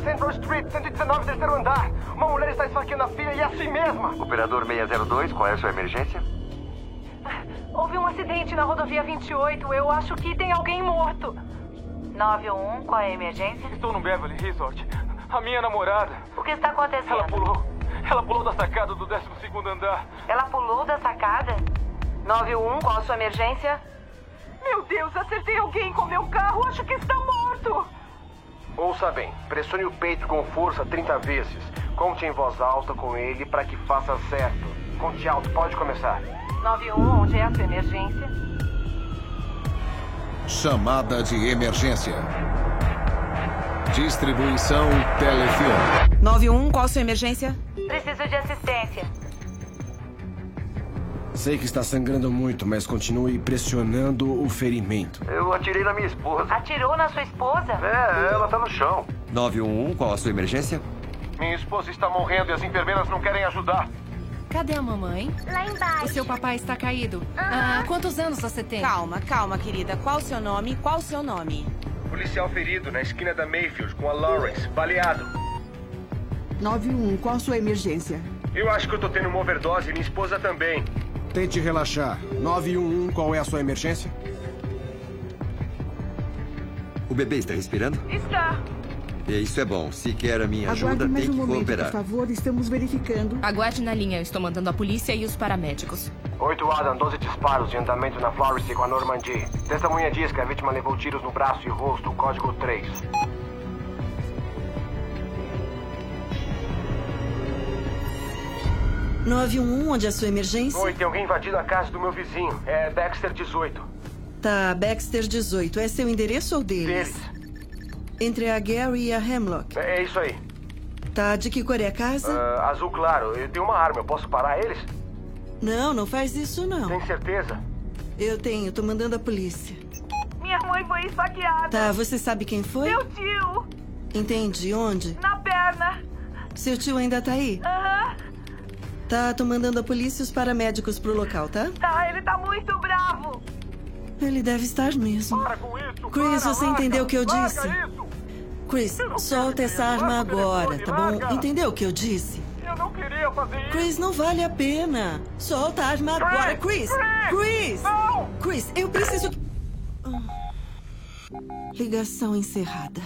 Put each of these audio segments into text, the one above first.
Central Street, 119, terceiro andar. Uma mulher está esfaqueando a filha e é assim mesma. Operador 602, qual é a sua emergência? Houve um acidente na rodovia 28. Eu acho que tem alguém morto. 911, qual é a emergência? Estou no Beverly Resort. A minha namorada. O que está acontecendo? Ela pulou da sacada do 12º andar. Ela pulou da sacada? 911, qual a sua emergência? Meu Deus, acertei alguém com meu carro. Acho que está morto. Ouça bem, pressione o peito com força 30 vezes. Conte em voz alta com ele para que faça certo. Conte alto, pode começar. 911, onde é a sua emergência? Chamada de emergência. Distribuição Telefilme. 911, qual a sua emergência? Preciso de assistência. Sei que está sangrando muito, mas continue pressionando o ferimento. Eu atirei na minha esposa. Atirou na sua esposa? É, ela tá no chão. 911, qual a sua emergência? Minha esposa está morrendo e as enfermeiras não querem ajudar. Cadê a mamãe? Lá embaixo. O seu papai está caído. Quantos anos você tem? Calma, querida. Qual o seu nome? Qual o seu nome? Policial ferido na esquina da Mayfield com a Lawrence, baleado. 911, qual a sua emergência? Eu acho que eu tô tendo uma overdose e minha esposa também. Tente relaxar. 911, qual é a sua emergência? O bebê está respirando? Está. E isso é bom. Se quer a minha Aguarde ajuda, mais tem um que momento, cooperar. por favor. Estamos verificando. Aguarde na linha. Eu estou mandando a polícia e os paramédicos. 8 Adam, 12 disparos de andamento na Florence com a Normandy. Testemunha diz que a vítima levou tiros no braço e rosto. Código 3. Onde é a sua emergência? Oi, tem alguém invadido a casa do meu vizinho. É Baxter 18. Tá, Baxter 18. É seu endereço ou deles? Deles. Entre a Gary e a Hemlock. É isso aí. Tá, de que cor é a casa? Azul claro. Eu tenho uma arma. Eu posso parar eles? Não faz isso não. Tem certeza? Eu tenho, tô mandando a polícia. Minha mãe foi esfaqueada. Tá, você sabe quem foi? Meu tio. Entendi, onde? Na perna. Seu tio ainda tá aí? Aham. Tá, tô mandando a polícia e os paramédicos pro local, tá? Tá, ele tá muito bravo. Ele deve estar mesmo. Para com isso! Chris, você entendeu o que eu disse? Isso. Chris, solta essa arma agora, tá bom? Entendeu o que eu disse? Eu não queria fazer isso! Chris, não vale a pena. Solta a arma agora, Chris! Chris! Não! Chris, eu preciso... Ligação encerrada.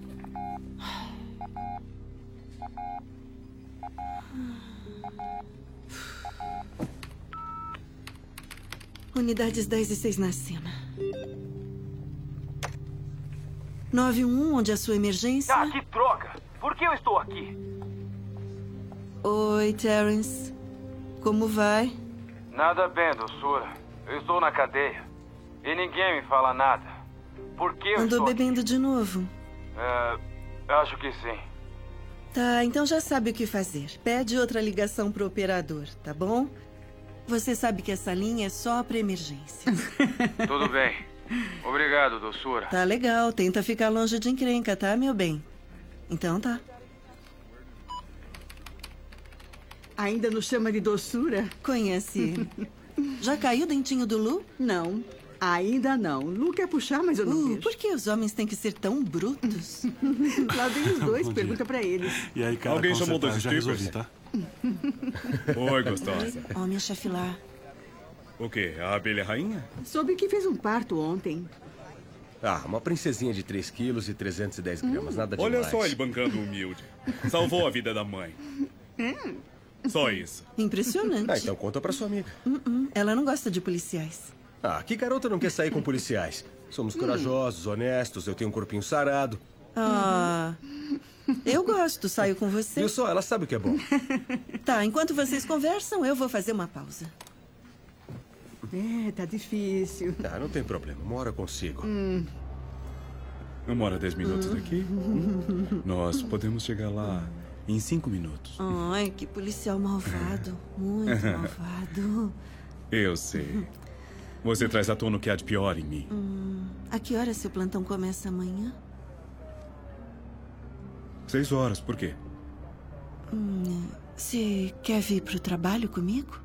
Unidades 10 e 6 na cena. 911, onde é a sua emergência? Ah, que droga! Por que eu estou aqui? Oi, Terrence. Como vai? Nada bem, doçura. Eu estou na cadeia. E ninguém me fala nada. Por que eu Andou estou bebendo de novo? acho que sim. Tá, então já sabe o que fazer. Pede outra ligação pro operador, tá bom? Você sabe que essa linha é só pra emergência. Tudo bem. Obrigado, doçura. Tá legal, tenta ficar longe de encrenca, tá, meu bem? Então tá. Ainda nos chama de doçura? Conhece ele. Já caiu o dentinho do Lu? Não, ainda não. Lu quer puxar, mas eu não vejo. Por que os homens têm que ser tão brutos? Lá vem os dois, pergunta pra eles. E aí, cara, alguém chamou dois dois strippers? tá? Oi, gostosa. Ó, minha chefe lá. O quê? A abelha rainha? Soube que fez um parto ontem. Ah, uma princesinha de 3 quilos e 310 gramas, nada demais. Olha só ele bancando humilde. Salvou a vida da mãe. Só isso. Impressionante. Ah, então conta pra sua amiga. Ela não gosta de policiais. Ah, que garota não quer sair com policiais? Somos corajosos, honestos, eu tenho um corpinho sarado. Ah, eu gosto, saio com você. Viu só, ela sabe o que é bom. Tá, enquanto vocês conversam, eu vou fazer uma pausa. Tá difícil. Ah, não tem problema, uma hora eu consigo. Uma hora 10 minutos daqui? Nós podemos chegar lá em 5 minutos. Ai, que policial malvado. Muito malvado. Eu sei. Você traz à tona o que há de pior em mim. A que hora seu plantão começa amanhã? 6 horas, por quê? Você quer vir pro trabalho comigo?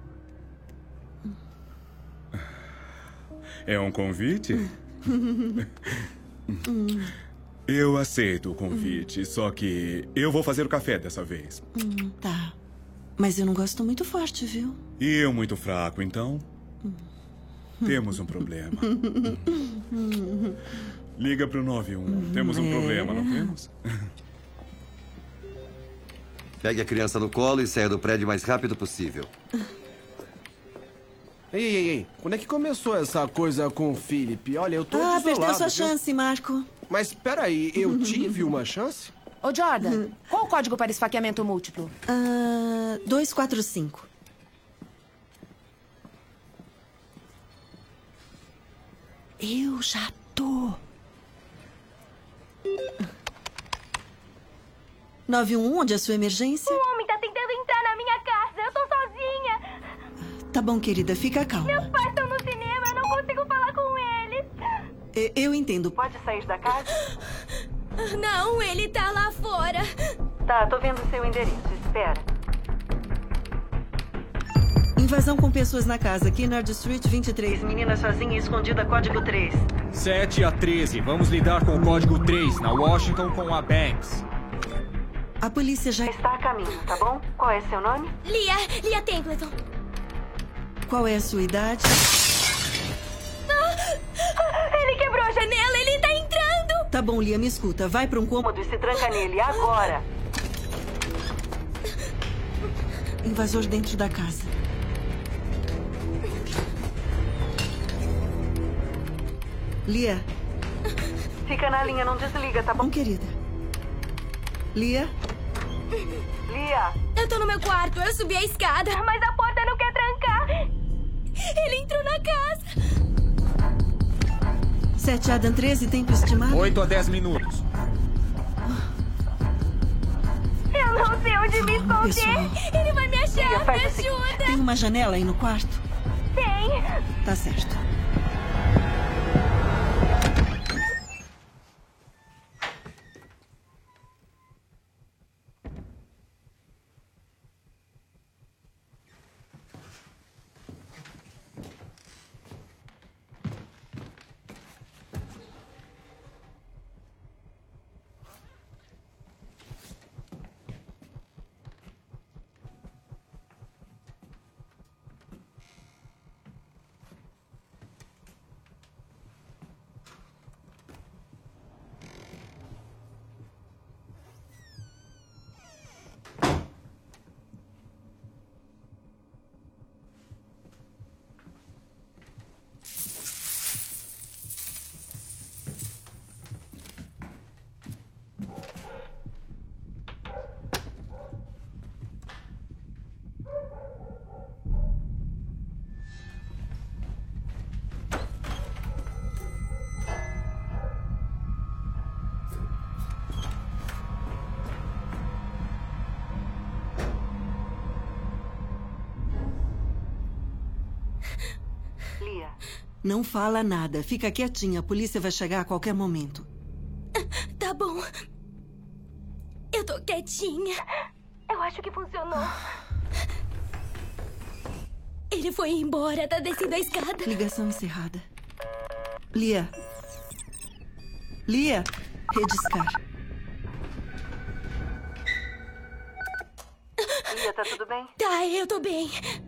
É um convite? Eu aceito o convite, só que eu vou fazer o café dessa vez. Tá. Mas eu não gosto muito forte, viu? E eu muito fraco, então? Temos um problema. Liga pro 91. Temos um problema, não temos? Pegue a criança no colo e saia do prédio o mais rápido possível. Ei. Quando é que começou essa coisa com o Philip? Olha, eu tô desolado, perdeu sua viu? chance, Marco. Mas peraí, eu tive uma chance? Ô, Jordan, qual o código para esfaqueamento múltiplo? 245. Eu já tô. 911, onde é a sua emergência? Um homem tá tentando entrar na minha casa. Eu tô sozinha. Tá bom, querida, fica calma. Meus pais estão no cinema. Eu não consigo falar com eles. Eu entendo. Pode sair da casa? Não, ele tá lá fora. Tá, tô vendo seu endereço. Espera. Invasão com pessoas na casa. Kennard Street 23. Menina sozinha e escondida, código 3. 7 a 13. Vamos lidar com o código 3, na Washington com a Banks. A polícia já está a caminho, tá bom? Qual é seu nome? Lia Templeton. Qual é a sua idade? Ele quebrou a janela, ele tá entrando. Tá bom, Lia, me escuta. Vai pra um cômodo e se tranca nele, agora. Invasor dentro da casa. Lia. Fica na linha, não desliga, tá bom? Querida. Lia? Lia! Eu tô no meu quarto, eu subi a escada. Mas a porta não quer trancar. Ele entrou na casa. 7 Adam 13, tempo estimado? 8 a 10 minutos. Eu não sei onde me esconder. Pessoal. Ele vai me achar, me ajuda. Tem uma janela aí no quarto? Tem. Tá certo. Não fala nada. Fica quietinha. A polícia vai chegar a qualquer momento. Tá bom. Eu tô quietinha. Eu acho que funcionou. Ele foi embora. Tá descendo a escada. Ligação encerrada. Lia. Lia. Rediscar. Lia, tá tudo bem? Tá, eu tô bem.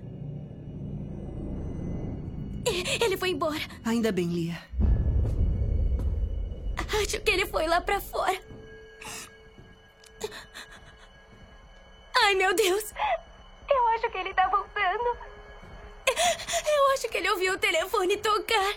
Ele foi embora. Ainda bem, Lia. Acho que ele foi lá pra fora. Ai, meu Deus. Eu acho que ele tá voltando. Eu acho que ele ouviu o telefone tocar.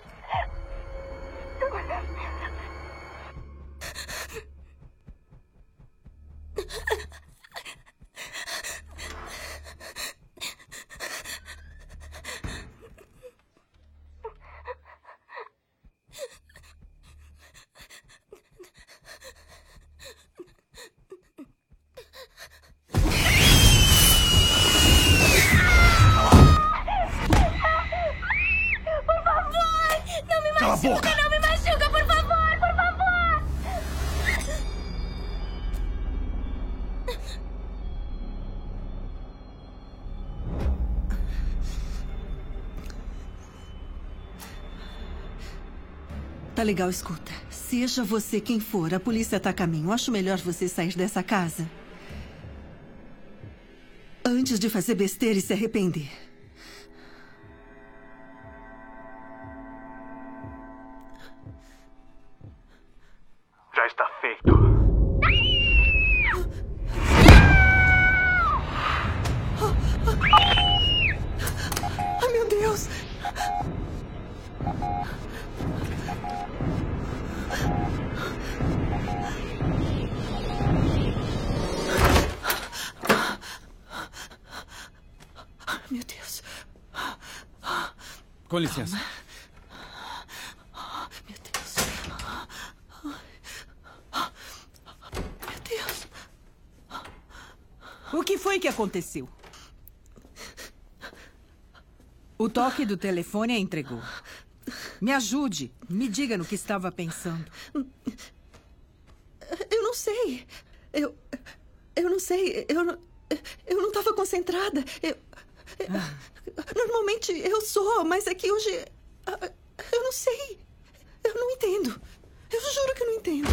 Não me machuca, por favor, por favor! Tá legal, escuta. Seja você quem for, a polícia tá a caminho. Acho melhor você sair dessa casa antes de fazer besteira e se arrepender. Já está feito. Ai, meu Deus! Meu Deus. Com licença. Meu Deus. Meu Deus. O que foi que aconteceu? O toque do telefone a entregou. Me ajude. Me diga no que estava pensando. Eu não sei. Eu não sei. Eu não estava concentrada. Normalmente eu sou, mas é que hoje... Eu não sei. Eu não entendo. Eu juro que eu não entendo.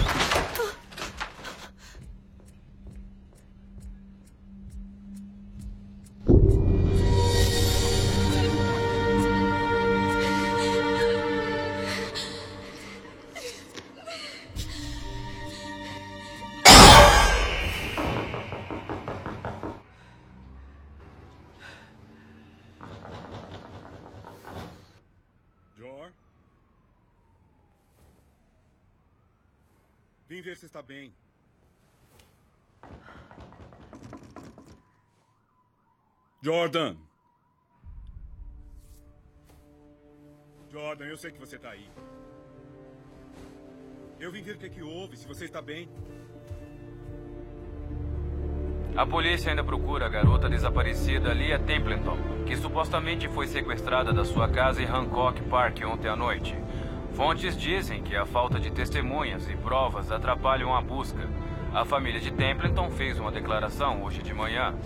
Vim ver se está bem. Jordan! Jordan, eu sei que você está aí. Eu vim ver o que houve, se você está bem. A polícia ainda procura a garota desaparecida Leah Templeton, que supostamente foi sequestrada da sua casa em Hancock Park ontem à noite. Fontes dizem que a falta de testemunhas e provas atrapalham a busca. A família de Templeton fez uma declaração hoje de manhã.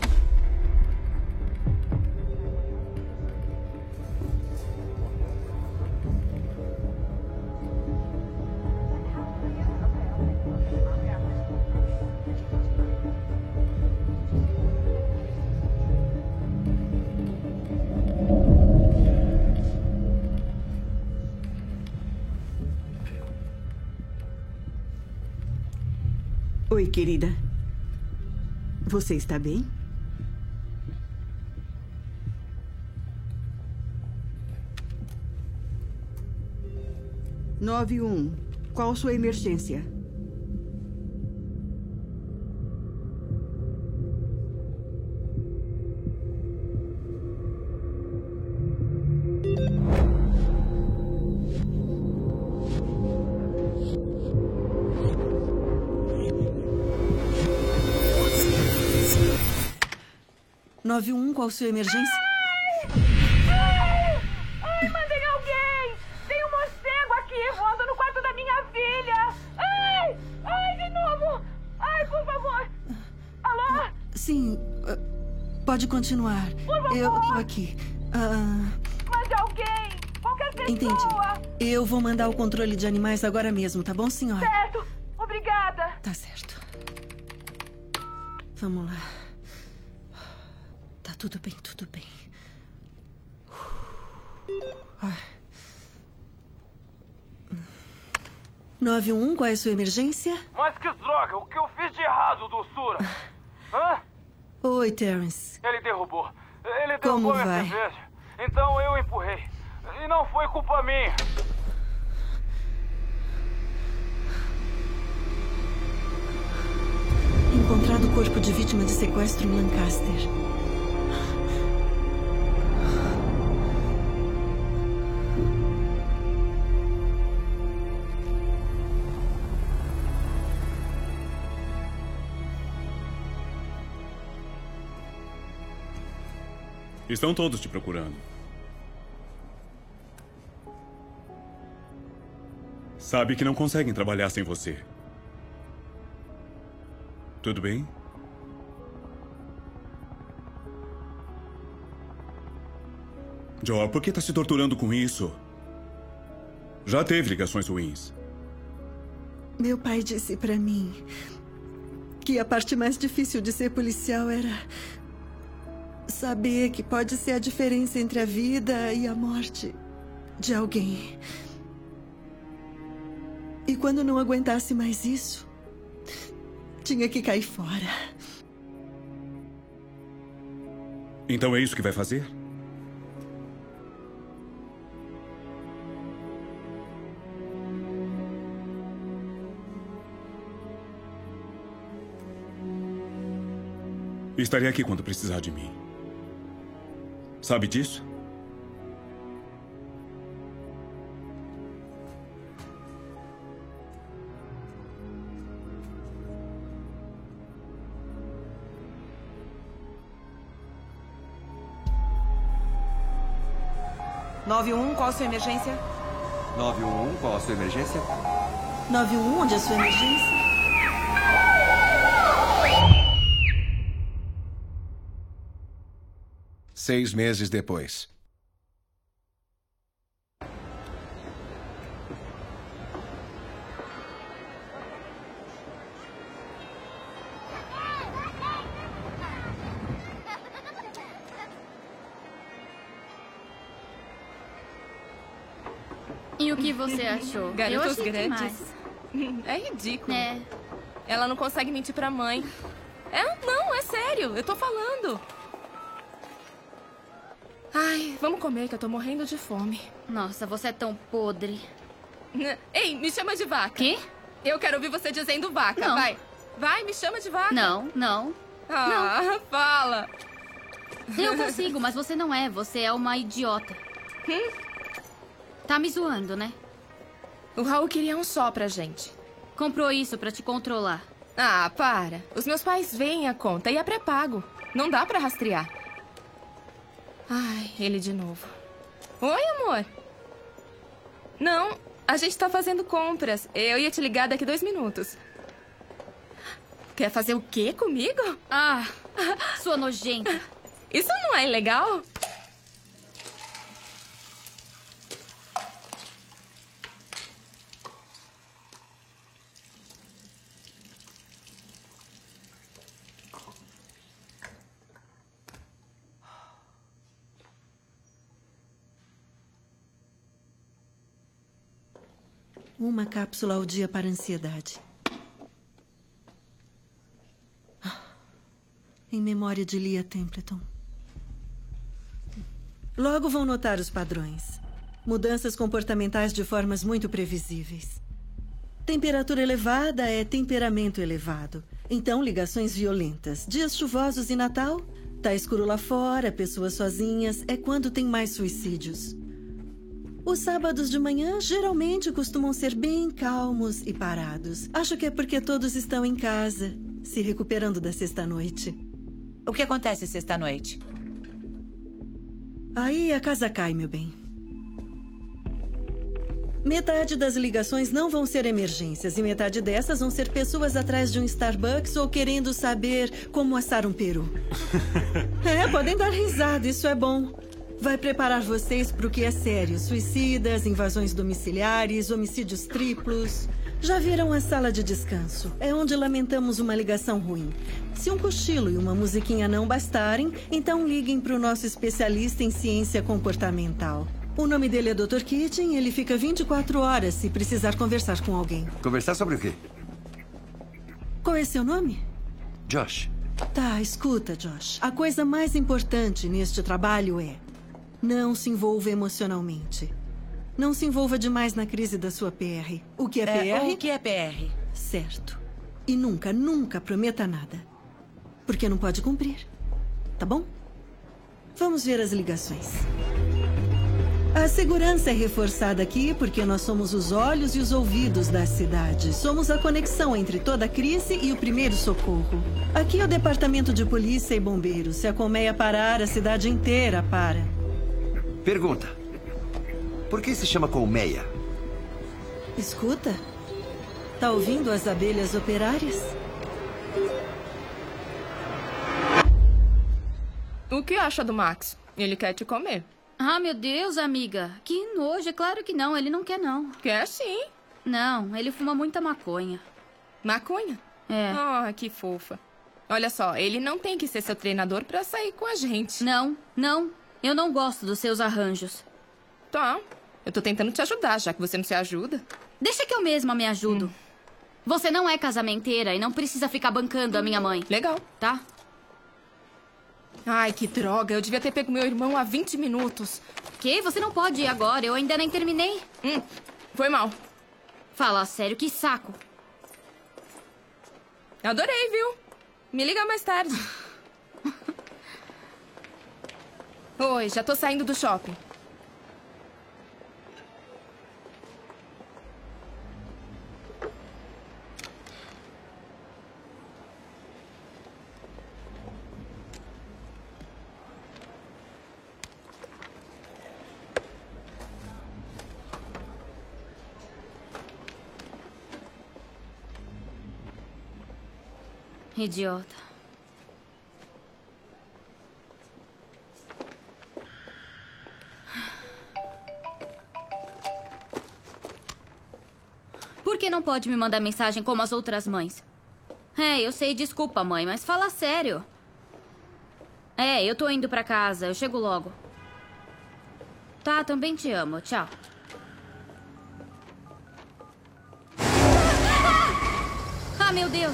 Oi, querida. Você está bem? (91) Qual sua emergência? Qual a sua emergência? Ai, mandem alguém! Tem um morcego aqui voando no quarto da minha filha! Ai, de novo! Ai, por favor! Alô? Sim, pode continuar. Por favor. Eu tô aqui. Mande alguém! Qualquer pessoa! Entendi. Eu vou mandar o controle de animais agora mesmo, tá bom, senhora? Certo! Obrigada! Tá certo. Vamos lá. Tá tudo bem, tudo bem. 91, qual é a sua emergência? Mas que droga! O que eu fiz de errado, doçura? Hã? Oi, Terrence. Ele derrubou. Ele Como derrubou minha vai? cerveja. Então eu empurrei. E não foi culpa minha. Encontrado o corpo de vítima de sequestro em Lancaster. Estão todos te procurando. Sabe que não conseguem trabalhar sem você. Tudo bem? Joel, por que está se torturando com isso? Já teve ligações ruins. Meu pai disse pra mim que a parte mais difícil de ser policial era saber que pode ser a diferença entre a vida e a morte de alguém. E quando não aguentasse mais isso, tinha que cair fora. Então é isso que vai fazer? Estarei aqui quando precisar de mim. Sabe disso? Qual a sua emergência? 911, qual a sua emergência? 911, onde é a sua emergência? Seis meses depois. E o que você achou? Garotos Eu achei grandes. demais. É ridículo. É. Ela não consegue mentir pra mãe. Não, é sério. Eu tô falando. Ai, vamos comer que eu tô morrendo de fome. Nossa, você é tão podre. Ei, me chama de vaca. Quê? Eu quero ouvir você dizendo vaca. Não. Vai. Vai, me chama de vaca. Não. Ah, fala. Eu consigo, mas você não é. Você é uma idiota. Tá me zoando, né? O Raul queria um só pra gente. Comprou isso pra te controlar. Ah, para. Os meus pais veem a conta e é pré-pago. Não dá pra rastrear. Ai, ele de novo. Oi, amor. Não, a gente tá fazendo compras. Eu ia te ligar daqui 2 minutos. Quer fazer o quê comigo? Ah, sua nojenta. Isso não é legal? Uma cápsula ao dia para a ansiedade. Em memória de Leah Templeton. Logo vão notar os padrões. Mudanças comportamentais de formas muito previsíveis. Temperatura elevada é temperamento elevado. Então, ligações violentas. Dias chuvosos e Natal? Tá escuro lá fora, pessoas sozinhas. É quando tem mais suicídios. Os sábados de manhã geralmente costumam ser bem calmos e parados. Acho que é porque todos estão em casa, se recuperando da sexta-noite. O que acontece sexta-noite? Aí a casa cai, meu bem. Metade das ligações não vão ser emergências e metade dessas vão ser pessoas atrás de um Starbucks ou querendo saber como assar um peru. Podem dar risada, isso é bom. Vai preparar vocês para o que é sério. Suicidas, invasões domiciliares, homicídios triplos. Já viram a sala de descanso? É onde lamentamos uma ligação ruim. Se um cochilo e uma musiquinha não bastarem, então liguem para o nosso especialista em ciência comportamental. O nome dele é Dr. Keating, ele fica 24 horas se precisar conversar com alguém. Conversar sobre o quê? Qual é seu nome? Josh. Tá, escuta, Josh. A coisa mais importante neste trabalho é: não se envolva emocionalmente. Não se envolva demais na crise da sua PR. O que é PR? O que é PR? Certo. E nunca, nunca prometa nada. Porque não pode cumprir. Tá bom? Vamos ver as ligações. A segurança é reforçada aqui porque nós somos os olhos e os ouvidos da cidade. Somos a conexão entre toda a crise e o primeiro socorro. Aqui é o departamento de polícia e bombeiros. Se a colmeia parar, a cidade inteira para. Pergunta. Por que se chama colmeia? Escuta. Tá ouvindo as abelhas operárias? O que acha do Max? Ele quer te comer. Ah, meu Deus, amiga. Que nojo. É claro que não. Ele não quer, não. Quer sim. Não, ele fuma muita maconha. Maconha? É. Ah, que fofa. Olha só, ele não tem que ser seu treinador pra sair com a gente. Não. Eu não gosto dos seus arranjos. Tá. Eu tô tentando te ajudar, já que você não se ajuda. Deixa que eu mesma me ajudo. Você não é casamenteira e não precisa ficar bancando a minha mãe. Legal. Tá? Ai, que droga. Eu devia ter pego meu irmão há 20 minutos. Que? Você não pode ir agora. Eu ainda nem terminei. Foi mal. Fala sério, que saco. Adorei, viu? Me liga mais tarde. Oi, já tô saindo do shopping. Idiota. Por que não pode me mandar mensagem como as outras mães? Eu sei, desculpa, mãe, mas fala sério. Eu tô indo pra casa, eu chego logo. Tá, também te amo, tchau. Ah, meu Deus.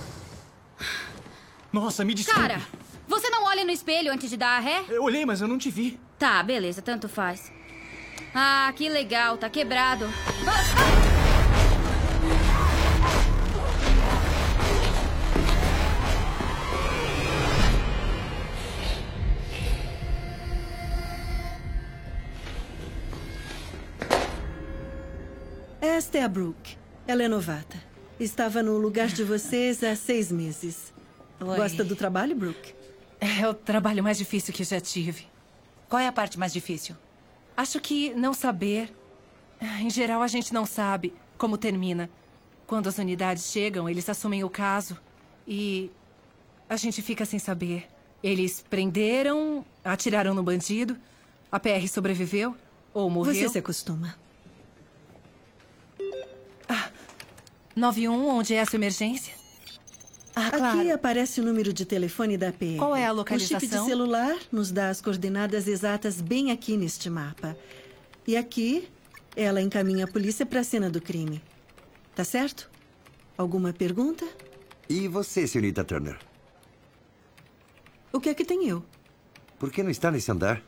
Nossa, me desculpe. Cara, você não olha no espelho antes de dar a ré? Eu olhei, mas eu não te vi. Tá, beleza, tanto faz. Ah, que legal, tá quebrado. Esta é a Brooke. Ela é novata. Estava no lugar de vocês há 6 meses. Oi. Gosta do trabalho, Brooke? É o trabalho mais difícil que já tive. Qual é a parte mais difícil? Acho que não saber. Em geral, a gente não sabe como termina. Quando as unidades chegam, eles assumem o caso. E a gente fica sem saber. Eles prenderam, atiraram no bandido, a PR sobreviveu ou morreu. Você se acostuma. 91, onde é a sua emergência? Claro. Aqui aparece o número de telefone da PR. Qual é a localização? O chip de celular nos dá as coordenadas exatas bem aqui neste mapa. E aqui, ela encaminha a polícia para a cena do crime. Tá certo? Alguma pergunta? E você, senhorita Turner? O que é que tem eu? Por que não está nesse andar?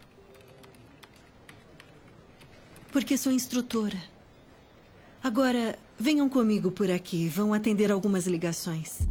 Porque sou instrutora. Agora, venham comigo por aqui. Vão atender algumas ligações.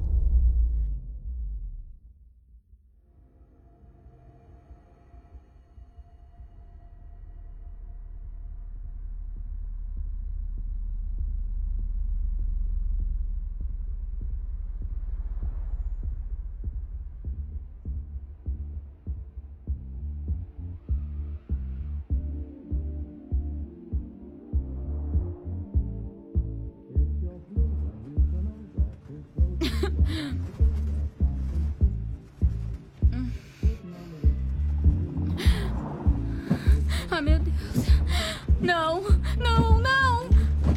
Ah, meu Deus. Não, não, não.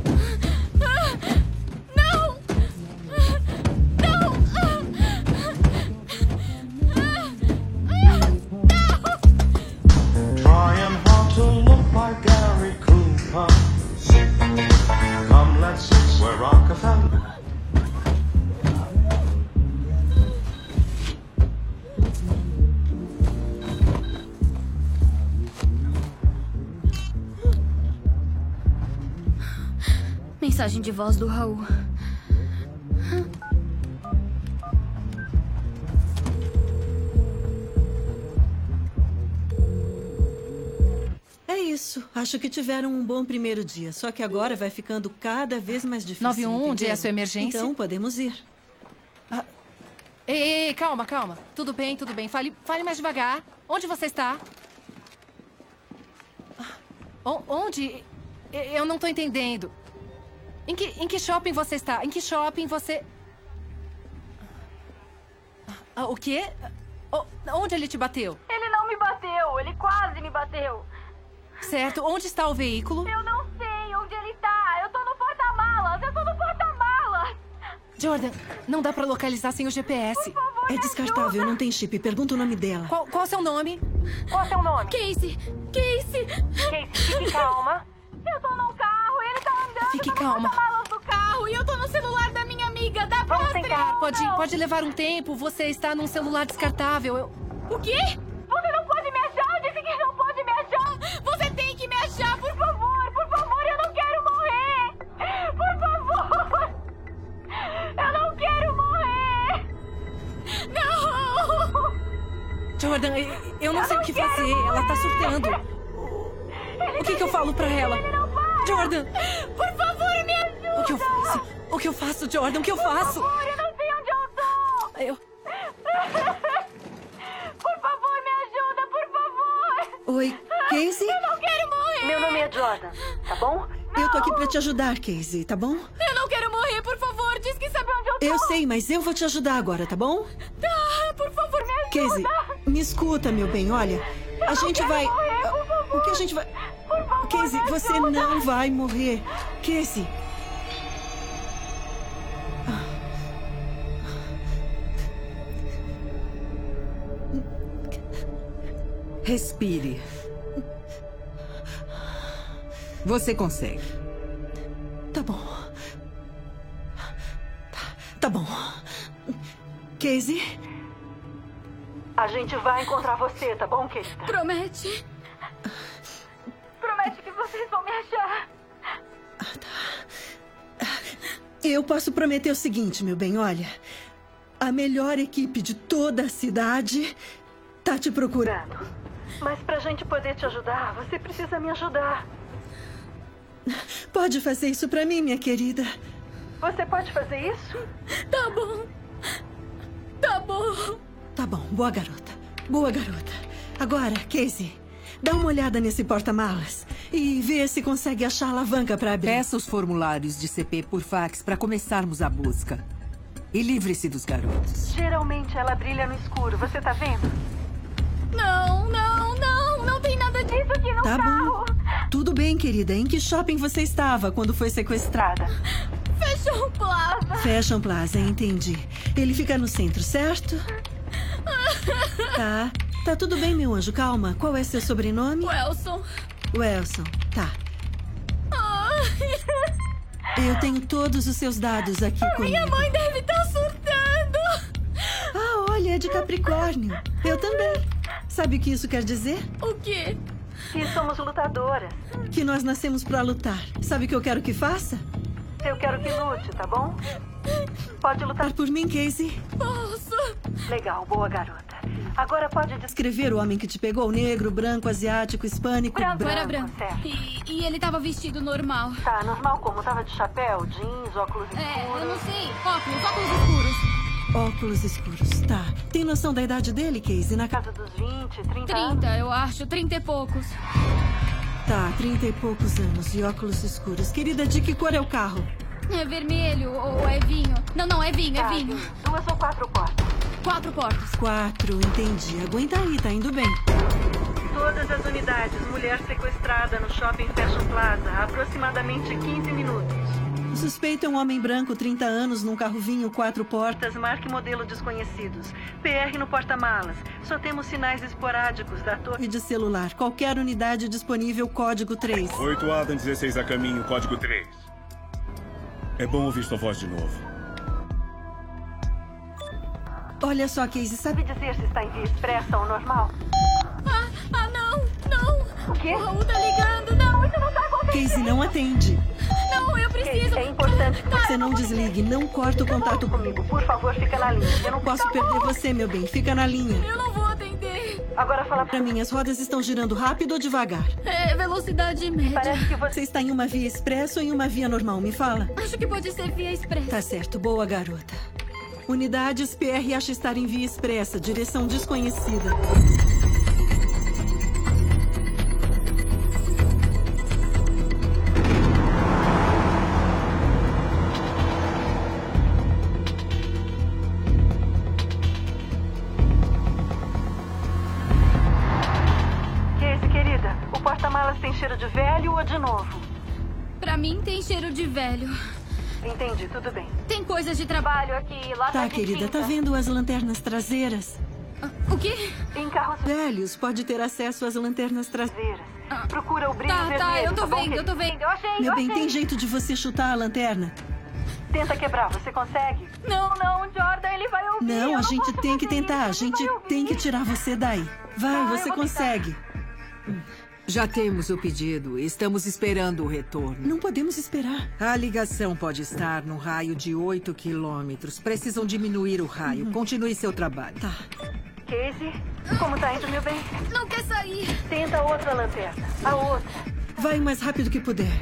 Não. Não. Trying hard to look like Gary Cooper. Come, let's sit where Rockefeller. Mensagem de voz do Raul. É isso. Acho que tiveram um bom primeiro dia. Só que agora vai ficando cada vez mais difícil. 91, onde é a sua emergência? Então, podemos ir. Ei, calma, calma. Tudo bem, tudo bem. Fale mais devagar. Onde você está? Onde? Eu não tô entendendo. Em que shopping você está? Em que shopping você... O quê? Onde ele te bateu? Ele não me bateu. Ele quase me bateu. Certo. Onde está o veículo? Eu não sei onde ele tá. Eu tô no porta-malas. Jordan, não dá pra localizar sem o GPS. É descartável, não tem chip. Pergunta o nome dela. Qual é seu nome? Qual é seu nome? Casey! Casey! Casey, fique calma. Eu tô no carro, ele tá andando. Fique calma. Malas do carro E eu tô no celular da minha amiga. Dá pra rastrear? Pode levar um tempo. Você está num celular descartável. O quê? Você não pode me achar. Eu disse que não pode me achar. Você tem que me achar, por favor. Por favor, eu não quero morrer. Por favor. Eu não quero morrer. Não! Jordan, eu não sei o que fazer. Ela tá surtando. O que eu falo pra ela? Jordan! Por favor, me ajuda! O que eu faço? O que eu faço, Jordan? O que eu faço? Por favor, eu não sei onde eu tô! Eu... Por favor, me ajuda, por favor! Oi, Casey? Eu não quero morrer! Meu nome é Jordan, tá bom? Eu tô aqui pra te ajudar, Casey, tá bom? Eu não quero morrer, por favor! Diz que sabe onde eu tô! Eu sei, mas eu vou te ajudar agora, tá bom? Tá, por favor, me ajuda! Casey, me escuta, meu bem, olha. A gente vai... Morrer, o que a gente vai... Por favor, Casey, você não vai morrer. Casey. Respire. Você consegue. Tá bom. Tá bom. Casey? A gente vai encontrar você, tá bom, querida? Promete? Promete que vocês vão me achar. Eu posso prometer o seguinte, meu bem, olha. A melhor equipe de toda a cidade tá te procurando. Mas pra gente poder te ajudar, você precisa me ajudar. Pode fazer isso pra mim, minha querida? Você pode fazer isso? Tá bom. Tá bom. Tá bom, boa garota. Boa garota. Agora, Casey, dá uma olhada nesse porta-malas e vê se consegue achar a alavanca pra abrir. Peça os formulários de CP por fax pra começarmos a busca. E livre-se dos garotos. Geralmente ela brilha no escuro, você tá vendo? Não, não, não. Não tem nada disso aqui no carro. Tá bom. Tudo bem, querida. Em que shopping você estava quando foi sequestrada? Fashion Plaza. Fashion Plaza, entendi. Ele fica no centro, certo? Tá. Tá tudo bem, meu anjo. Calma. Qual é seu sobrenome? Wilson. Wilson. Tá. Eu tenho todos os seus dados aqui comigo. Minha mãe deve estar surtando. Ah, olha, é de Capricórnio. Eu também. Sabe o que isso quer dizer? O quê? Que somos lutadoras. Que nós nascemos pra lutar. Sabe o que eu quero que faça? Eu quero que lute, tá bom? Pode lutar por mim, Casey? Posso. Legal, boa garota. Agora pode descrever o homem que te pegou? Negro, branco, asiático, hispânico? Branco, era branco. E ele tava vestido normal. Tá, normal como? Tava de chapéu, jeans, óculos escuros? Eu não sei. Óculos escuros. Óculos escuros, tá. Tem noção da idade dele, Casey? Na casa dos 20, 30 anos? 30, eu acho. 30 e poucos. Tá, 30 e poucos anos e óculos escuros. Querida, de que cor é o carro? É vermelho ou é vinho? Não, é vinho, tá, é vinho. 2 ou 4 portas? 4 portas. 4, entendi. Aguenta aí, tá indo bem. Todas as unidades. Mulher sequestrada no Shopping Fashion Plaza. Há aproximadamente 15 minutos. O suspeito é um homem branco, 30 anos, num carro vinho, 4 portas, marca e modelo desconhecidos. PR no porta-malas. Só temos sinais esporádicos da torre de celular. Qualquer unidade disponível, código 3. 8 Adam, 16 a caminho, código 3. É bom ouvir sua voz de novo. Olha só, Casey, sabe dizer se está em via expressa ou normal? Não. O quê? O Raul tá ligando. Não, isso não tá acontecendo. Casey, não atende. Não, eu preciso. É importante que você não desligue. Não corta o contato comigo. Por favor, fica na linha. Eu não posso perder você, meu bem. Fica na linha. Eu não vou atender. Agora fala pra mim, as rodas estão girando rápido ou devagar? É velocidade média. Parece que você está em uma via expressa ou em uma via normal. Me fala. Acho que pode ser via expressa. Tá certo. Boa, garota. Unidades, PR acha estar em via expressa. Direção desconhecida. Tem cheiro de velho ou de novo? Pra mim tem cheiro de velho. Entendi, tudo bem. Tem coisas de trabalho aqui. Lá Tá, querida, tá vendo as lanternas traseiras? O quê? Em carros velhos, pode ter acesso às lanternas traseiras. Procura o brilho vermelho. Tá, eu tô bom, vendo, eu tô vendo. Eu achei, Meu eu bem, achei. tem jeito de você chutar a lanterna? Tenta quebrar, você consegue? Não, Jordan, ele vai ouvir. Não, eu a não gente posso tem que fazer tentar. A isso, gente ele vai ouvir. tem que tirar você daí. Vai, você eu vou consegue. Já temos o pedido. Estamos esperando o retorno. Não podemos esperar. A ligação pode estar num raio de 8 quilômetros. Precisam diminuir o raio. Continue seu trabalho. Tá. Casey, como tá indo, meu bem? Não quer sair. Tenta outra lanterna. A outra. Vai o mais rápido que puder.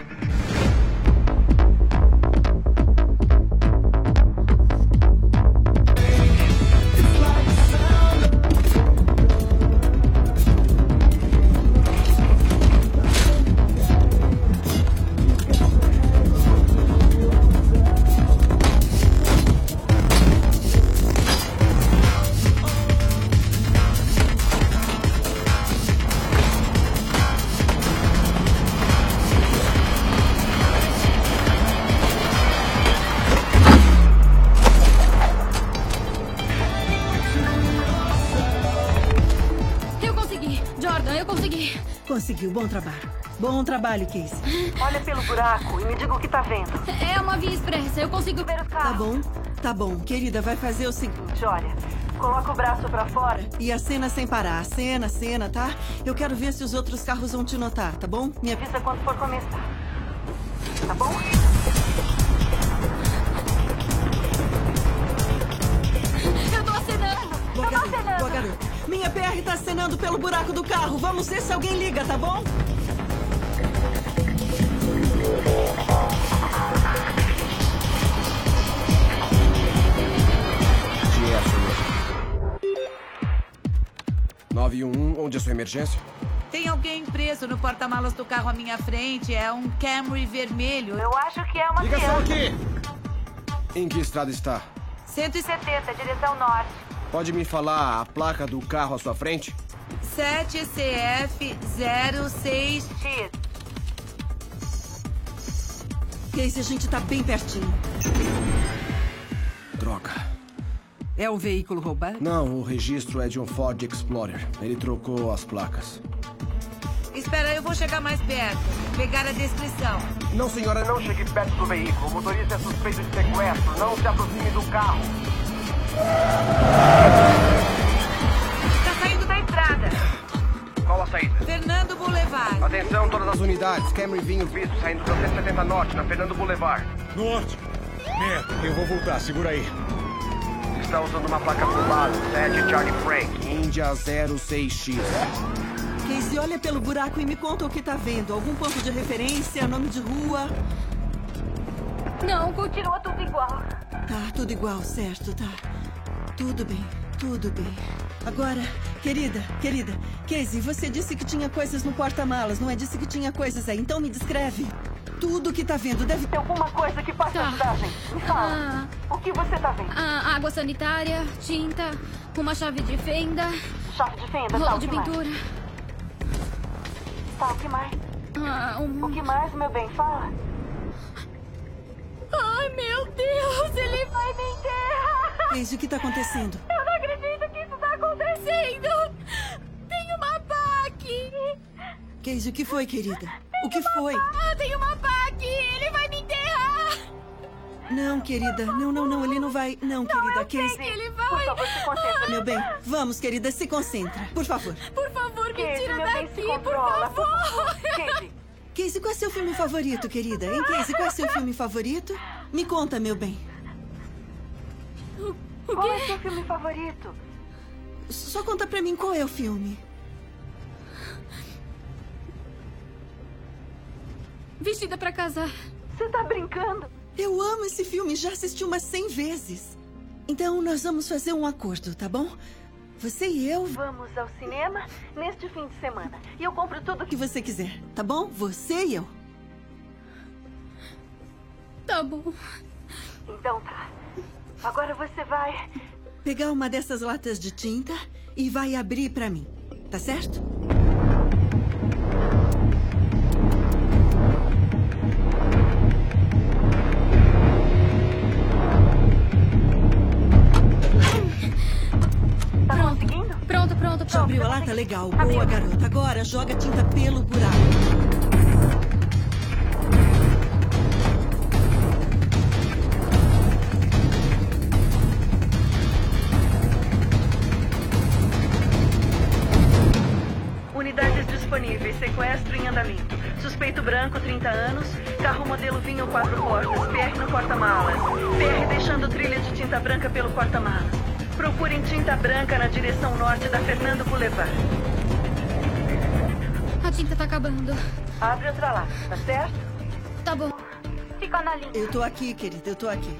Eu consegui. Jordan, eu consegui. Conseguiu, bom trabalho. Bom trabalho, Casey. Olha pelo buraco e me diga o que tá vendo. É uma via expressa, eu consigo ver os carros. Tá bom. Querida, vai fazer o seguinte. Olha, coloca o braço pra fora. E acena sem parar. Acena, tá? Eu quero ver se os outros carros vão te notar, tá bom? Me avisa quando for começar. Tá bom? Eu tô acenando. Boa, garota. Minha PR tá acenando pelo buraco do carro. Vamos ver se alguém liga, tá bom? GS 911, onde é a sua emergência? Tem alguém preso no porta-malas do carro à minha frente. É um Camry vermelho. Eu acho que é uma Ligação criança. aqui! Em que estrada está? 170, direção norte. Pode me falar a placa do carro à sua frente? 7CF06X. Casey, a gente tá bem pertinho. Droga. É o veículo roubado? Não, o registro é de um Ford Explorer. Ele trocou as placas. Espera, eu vou chegar mais perto. Pegar a descrição. Não, senhora, não chegue perto do veículo. O motorista é suspeito de sequestro. Não se aproxime do carro. Tá saindo da estrada. Qual a saída? Fernando Boulevard. Atenção, todas as unidades. Camry vinho visto saindo do 170 Norte, na Fernando Boulevard. Norte. Merda, eu vou voltar. Segura aí. Está usando uma placa pulada. 7 Charlie Frank. Índia 06X. Casey, olha pelo buraco e me conta o que tá vendo. Algum ponto de referência, nome de rua? Não, continua tudo igual. Tá, tudo igual, certo, tá. Tudo bem. Agora, querida, Casey, você disse que tinha coisas no porta-malas, não é? Disse que tinha coisas aí, então me descreve. Tudo que tá vendo deve ter alguma coisa que possa ajudar, gente. Me fala. O que você tá vendo? Água sanitária, tinta, uma chave de fenda. Chave de fenda, rolo tá, de o que mais? pintura. Tá, o que mais? O que mais, meu bem? Fala. Ai, meu Deus, ele vai me enterrar. Casey, o que tá acontecendo? Eu não acredito que isso tá acontecendo. Tem uma pá aqui. Casey, o que foi, querida? O que foi? Tem uma pá aqui, ele vai me enterrar. Não, querida, não, ele não vai. Não, querida, Casey. Que ele vai. Por favor, se concentre. Meu bem, vamos, querida, se concentra, por favor. Por favor, me Casey, tira meu bem, daqui, se por controla, favor. Casey. Casey, qual é seu filme favorito, querida? Hein, Casey, qual é seu filme favorito? Me conta, meu bem. Qual é seu filme favorito? Só conta pra mim qual é o filme. Vestida pra casar. Você tá brincando? Eu amo esse filme, já assisti umas 100 vezes. Então, nós vamos fazer um acordo, tá bom? Você e eu... Vamos ao cinema neste fim de semana. E eu compro tudo que você quiser, tá bom? Você e eu. Tá bom. Então tá. Agora você vai... pegar uma dessas latas de tinta e vai abrir pra mim, tá certo? tá legal. Boa, garota. Agora joga tinta pelo buraco. Unidades disponíveis. Sequestro em andamento. Suspeito branco, 30 anos. Carro modelo vinho 4 portas. PR no porta-malas. PR deixando trilha de tinta branca pelo porta-malas. Procurem tinta branca na direção norte da Fernando Boulevard. A tinta tá acabando. Abre outra lá, tá certo? Tá bom. Fica na linha. Eu tô aqui, querida. Eu tô aqui.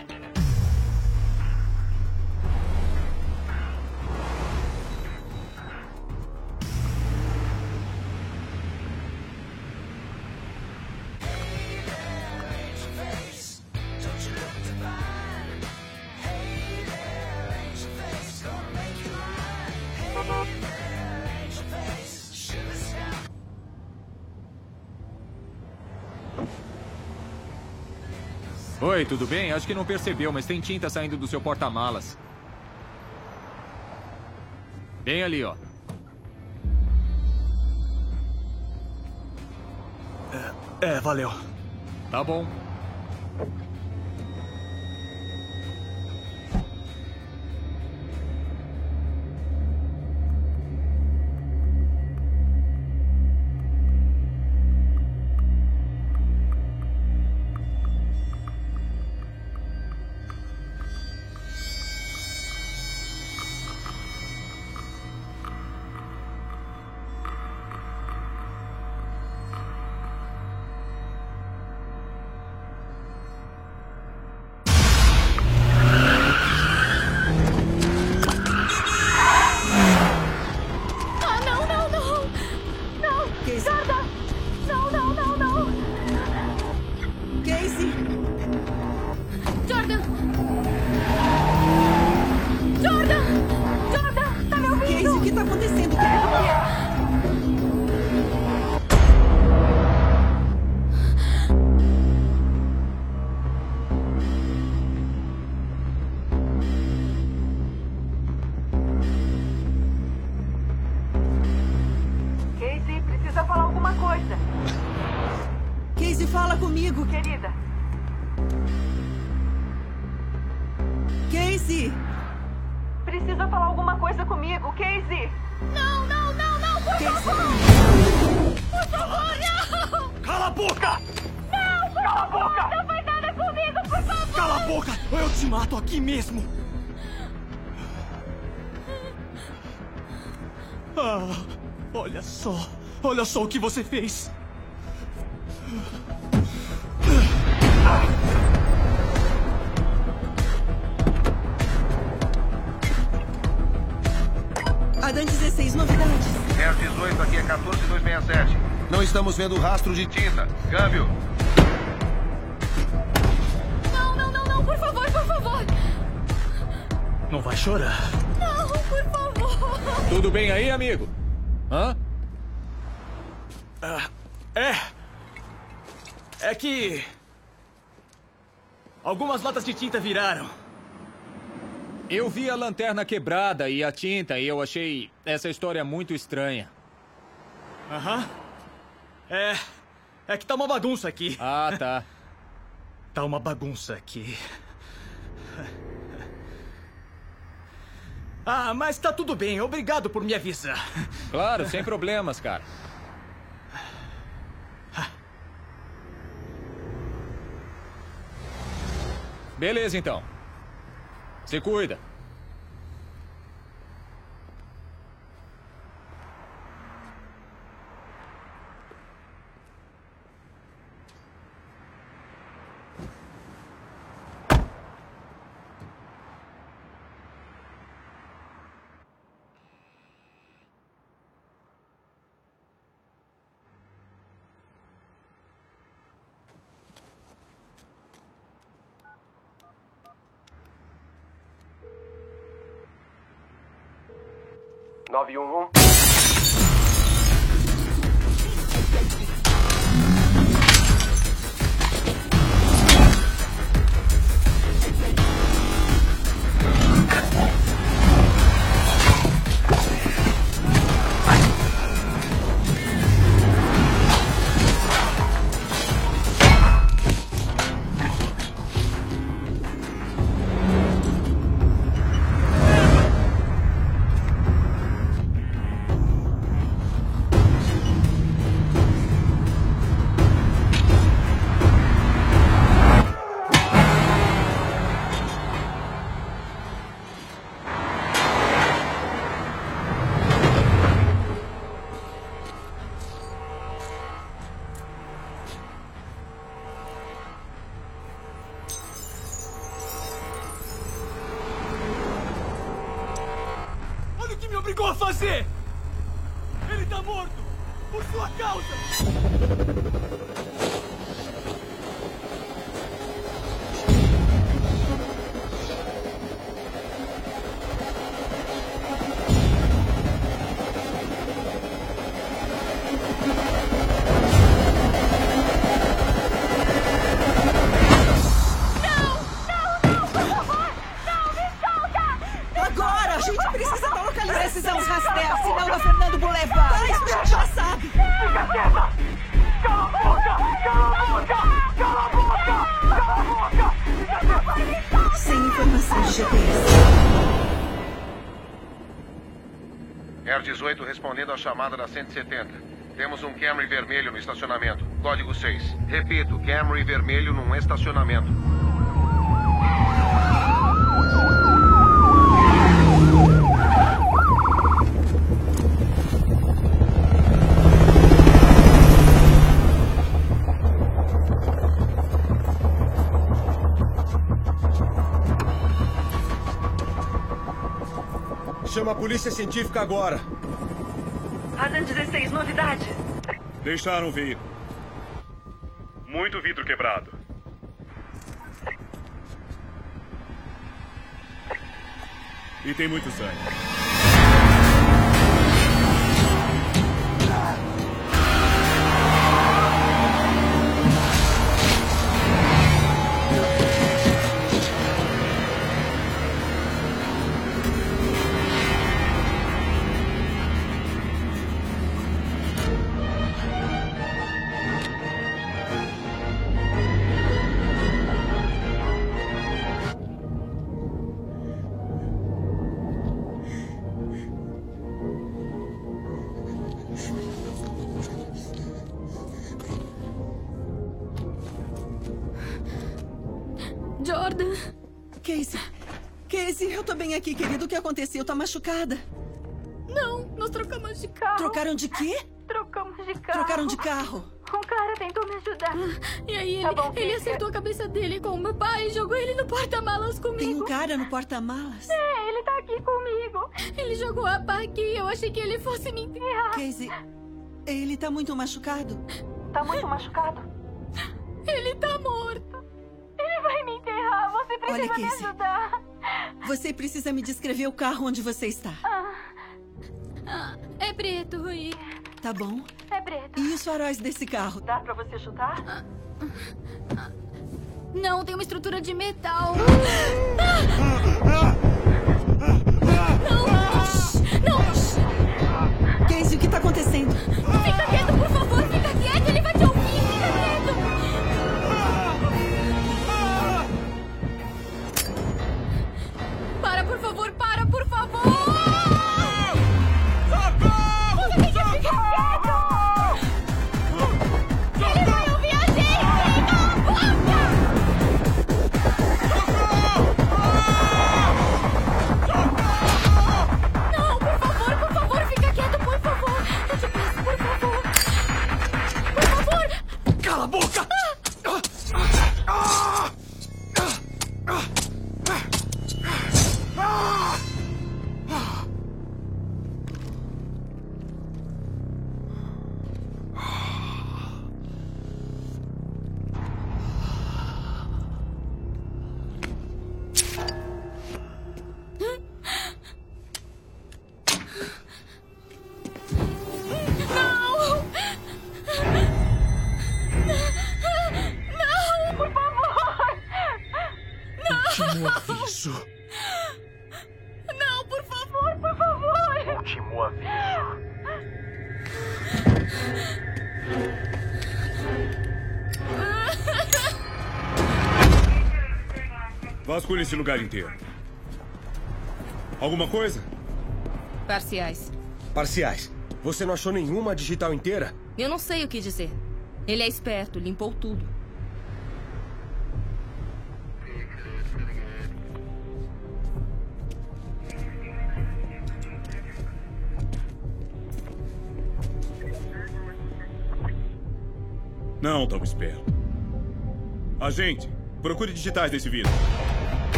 Oi, tudo bem? Acho que não percebeu, mas tem tinta saindo do seu porta-malas. Bem ali, ó. Valeu. Tá bom. Fala comigo. Querida. Casey! Precisa falar alguma coisa comigo, Casey! Não, por favor! Por favor, não! Cala a boca! Não, por Cala favor! a boca! Não faz nada comigo, por favor! Cala a boca! Ou eu te mato aqui mesmo! Olha só o que você fez! Adam 16, novidades. Air 18, aqui é 14267. Não estamos vendo rastro de tinta. Câmbio. Não, por favor! Não vai chorar. Não, por favor! Tudo bem aí, amigo? Hã? É que... algumas latas de tinta viraram. Eu vi a lanterna quebrada e a tinta e eu achei essa história muito estranha. É que tá uma bagunça aqui. Ah, tá. Tá uma bagunça aqui. Mas tá tudo bem. Obrigado por me avisar. Claro, sem problemas, cara. Beleza, então. Se cuida. você! Ele tá morto! Por sua causa! Agora! A gente precisa da localização! Precisamos rastrear, senão da Fernando Boulevard! Tá, isso já passado! Fica quieta! Cala a boca! Cala a boca! Cala a boca! Cala a boca! Fica quieta! Sem informação de GPS. Air 18 respondendo à chamada da 170. Temos um Camry vermelho no estacionamento. Código 6. Repito, Camry vermelho num estacionamento. Chama a polícia científica agora. Adam 16, novidade. Deixaram o veículo. Muito vidro quebrado. E tem muito sangue. Jordan. Casey, eu tô bem aqui, querido. O que aconteceu? Tá machucada. Não, nós trocamos de carro. Trocaram de quê? Trocamos de carro. Trocaram de carro. Um cara tentou me ajudar. E aí ele acertou a cabeça dele com o meu pai e jogou ele no porta-malas comigo. Tem um cara no porta-malas? É, ele tá aqui comigo. Ele jogou a pá aqui. Eu achei que ele fosse me enterrar. Casey, ele tá muito machucado. Tá muito machucado? Ele tá morto. Ele vai me enterrar. Você precisa Olha, me Casey, ajudar. Você precisa me descrever o carro onde você está. É preto e... Tá bom. É preto. E os faróis desse carro? Dá pra você chutar? Não, tem uma estrutura de metal. Não! Casey, o que tá acontecendo? Fica quieto, por favor. Fica quieto, ele vai te ouvir. Fica quieto. Para, por favor. Para, por favor. Você tem que ficar quieto. Ele vai ouvir a gente. Cala a boca. Não, por favor, fica quieto, por favor. Eu te peço, por favor. Por favor. Cala a boca! Não, por favor! Último aviso. Não, por favor, por favor! Último aviso. Vasculhe esse lugar inteiro. Alguma coisa? Parciais. Parciais. Você não achou nenhuma digital inteira? Eu não sei o que dizer. Ele é esperto, limpou tudo. Não, tão esperto. Agente, procure digitais desse vidro.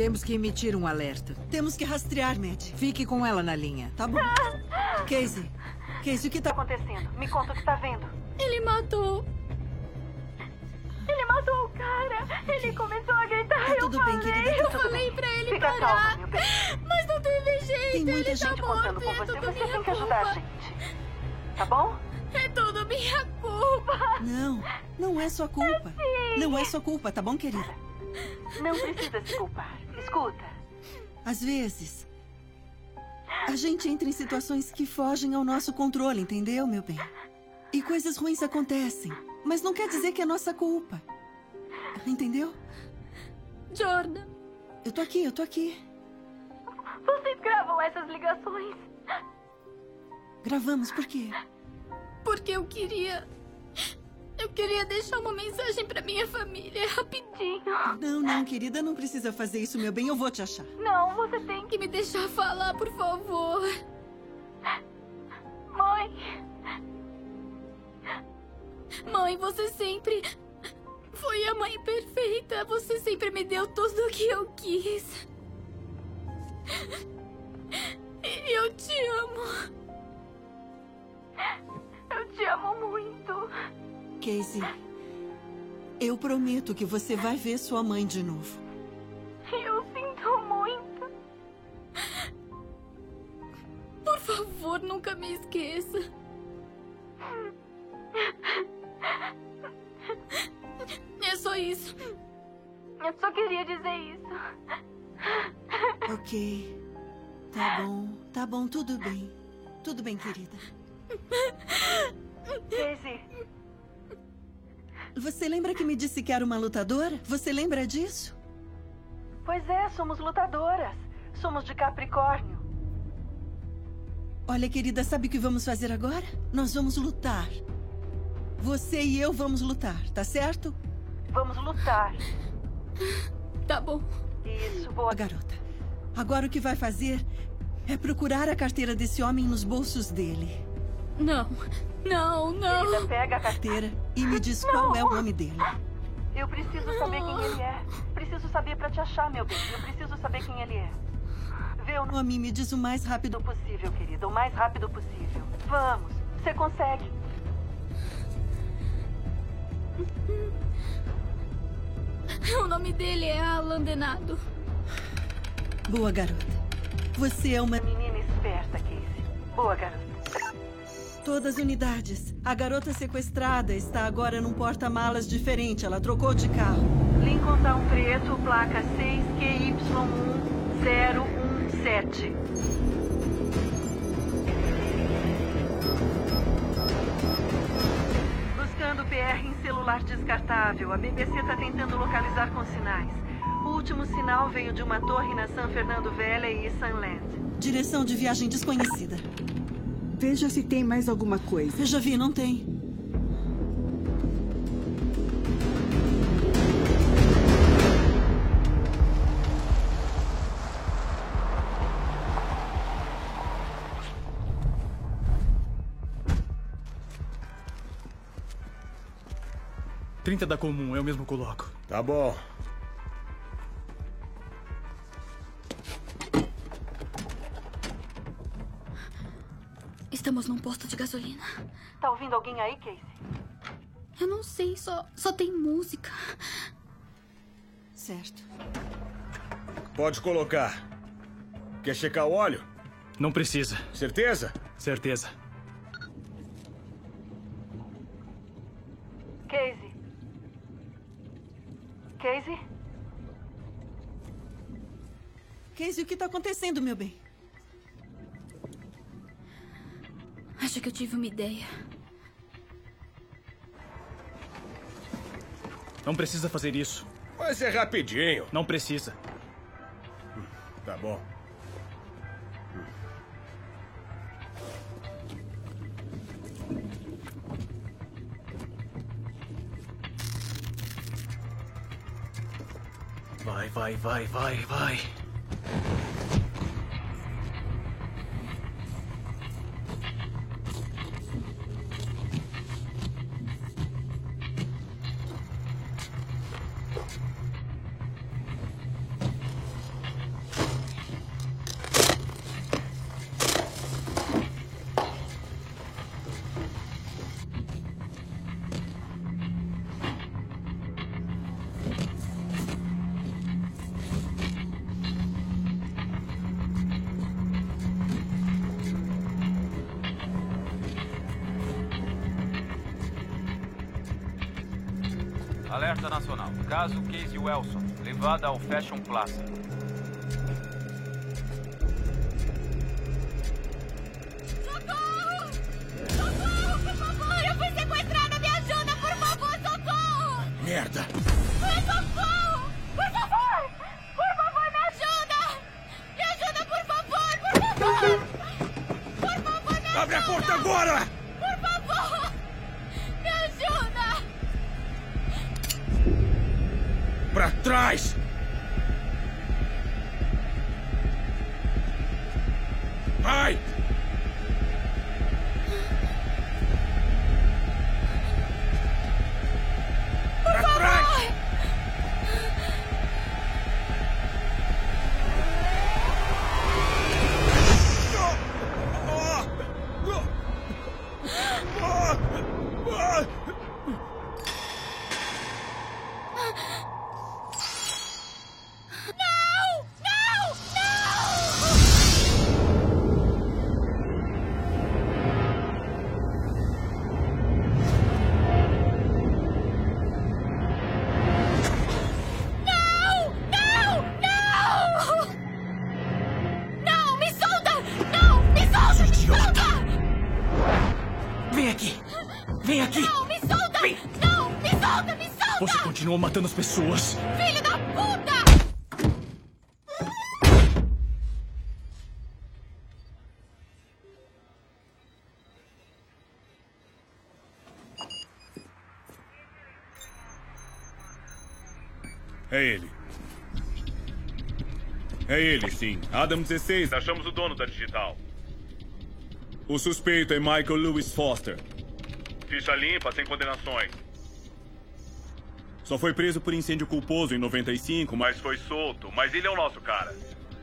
Temos que emitir um alerta. Temos que rastrear, Matt. Fique com ela na linha. Tá bom. Casey, o que tá acontecendo? Me conta o que tá vendo. Ele matou. Ele matou o cara. Ele começou a gritar. Tá tudo bem, querida. Eu falei pra ele Fica parar. calma, meu bem. Mas não teve jeito. Tem muita ele gente tá contando com você. Você tem que ajudar a gente. Tá bom? É tudo minha culpa. Não é sua culpa. Não é sua culpa, tá bom, querida? Não precisa se culpar. Escuta. Às vezes, a gente entra em situações que fogem ao nosso controle, entendeu, meu bem? E coisas ruins acontecem, mas não quer dizer que é nossa culpa. Entendeu? Jordan. Eu tô aqui. Vocês gravam essas ligações? Gravamos, por quê? Porque eu queria deixar uma mensagem pra minha família, rapidinho. Não, querida, não precisa fazer isso, meu bem, eu vou te achar. Não, você tem que me deixar falar, por favor. Mãe, você sempre foi a mãe perfeita. Você sempre me deu tudo o que eu quis. E eu te amo. Eu te amo muito. Casey, eu prometo que você vai ver sua mãe de novo. Eu sinto muito. Por favor, nunca me esqueça. É só isso. Eu só queria dizer isso. Ok. Tá bom, tudo bem. Tudo bem, querida. Casey. Você lembra que me disse que era uma lutadora? Você lembra disso? Pois é, somos lutadoras. Somos de Capricórnio. Olha, querida, sabe o que vamos fazer agora? Nós vamos lutar. Você e eu vamos lutar, tá certo? Vamos lutar. Tá bom. Isso, boa garota. Agora o que vai fazer é procurar a carteira desse homem nos bolsos dele. Não. Querida, pega a carteira e me diz qual é o nome dele. Eu preciso saber quem ele é. Preciso saber pra te achar, meu bem. Eu preciso saber quem ele é. Vê o nome, me diz o mais rápido possível, querida. O mais rápido possível. Vamos. Você consegue. O nome dele é Alan Denado. Boa, garota. Você é uma menina esperta, Casey. Boa, garota. Todas as unidades. A garota sequestrada está agora num porta-malas diferente. Ela trocou de carro. Lincoln Town Preto, placa 6QY1017. Buscando PR em celular descartável. A BBC está tentando localizar com sinais. O último sinal veio de uma torre na San Fernando Valley e Sunland. Direção de viagem desconhecida. Veja se tem mais alguma coisa. Eu já vi, não tem. .30 da comum, eu mesmo coloco. Tá bom. Estamos num posto de gasolina. Tá ouvindo alguém aí, Casey? Eu não sei, só tem música. Certo. Pode colocar. Quer checar o óleo? Não precisa. Certeza? Certeza. Casey? Casey? Casey, o que tá acontecendo, meu bem? Acho que eu tive uma ideia. Não precisa fazer isso. Mas é rapidinho. Não precisa. Tá bom. Vai. Alerta nacional. Caso Casey Wilson, levada ao Fashion Plaza. Socorro! Socorro, por favor! Eu fui sequestrada! Me ajuda, por favor! Socorro! Merda! Socorro! Por favor! Por favor, me ajuda! Me ajuda, por favor! Por favor! Por favor, me ajuda! Abre a porta agora! Por favor! Me ajuda! Pra trás! Vai! Por favor! Não! Não! Não! Não! Não! Não! Me solta! Não! Me solta! Me solta! Vem aqui! Vem aqui! Não! Me solta! Não! Me solta! Me solta! Você continua matando as pessoas. Filho da puta! É ele. É ele, sim. Adam 16, achamos o dono da digital. O suspeito é Michael Lewis Foster. Ficha limpa, sem condenações. Só foi preso por incêndio culposo em 95, mas foi solto. Mas ele é o nosso cara.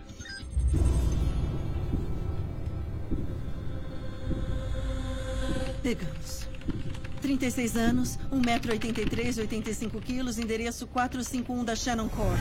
Pegamos. 36 anos, 1,83 m, 85 quilos, endereço 451 da Shannon Court.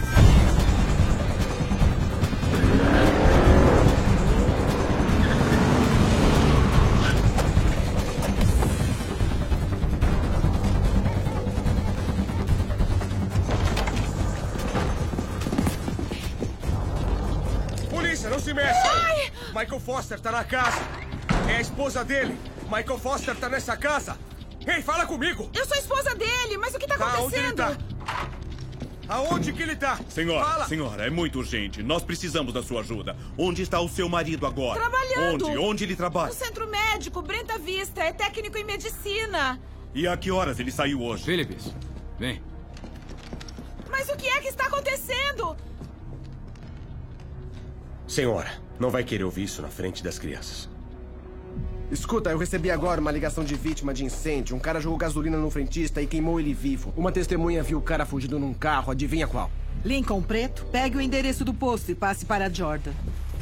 Polícia, não se mexe! Michael Foster tá na casa. É a esposa dele. Michael Foster tá nessa casa. Ei, fala comigo! Eu sou a esposa dele, mas o que tá acontecendo? Onde ele tá? Aonde que ele tá? Senhora, Fala. senhora, é muito urgente. Nós precisamos da sua ajuda. Onde está o seu marido agora? Trabalhando. Onde ele trabalha? No centro médico, Brenta Vista. É técnico em medicina. E a que horas ele saiu hoje? Phillips, vem. Mas o que é que está acontecendo? Senhora, não vai querer ouvir isso na frente das crianças. Escuta, eu recebi agora uma ligação de vítima de incêndio. Um cara jogou gasolina no frentista e queimou ele vivo. Uma testemunha viu o cara fugindo num carro. Adivinha qual? Lincoln Preto, pegue o endereço do posto e passe para Jordan.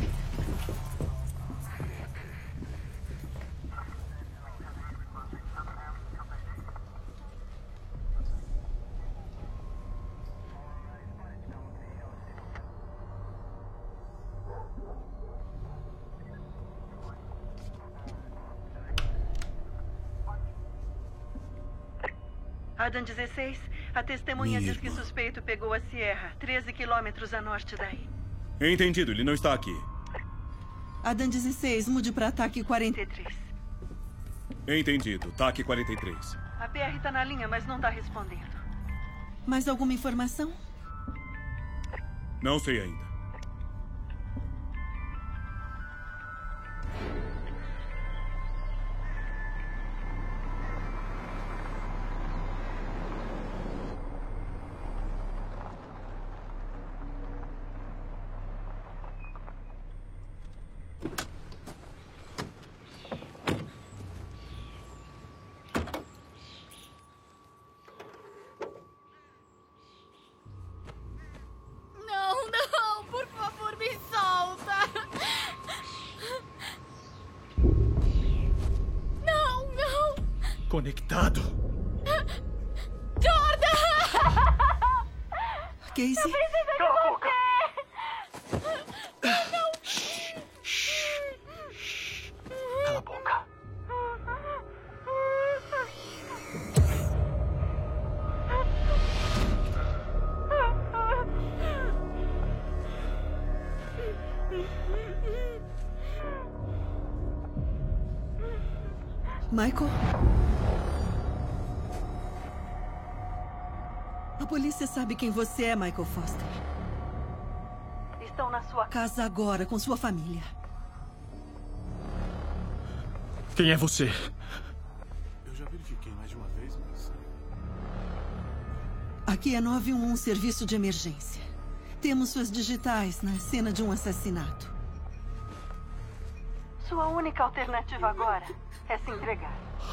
Adam 16, a testemunha diz que o suspeito pegou a Sierra, 13 quilômetros a norte daí. Entendido, ele não está aqui. Adam 16, mude para ataque 43. Entendido, TAC 43. A PR tá na linha, mas não tá respondendo. Mais alguma informação? Não sei ainda. Não, por favor, me solta. Não. Conectado. Jordan! Casey? Eu preciso de você! Não! Cala a boca. Michael? A polícia sabe quem você é, Michael Foster. Estão na sua casa agora com sua família. Quem é você? Eu já verifiquei mais de uma vez, mas... Aqui é 911, serviço de emergência. Temos suas digitais na cena de um assassinato. Sua única alternativa agora é se entregar.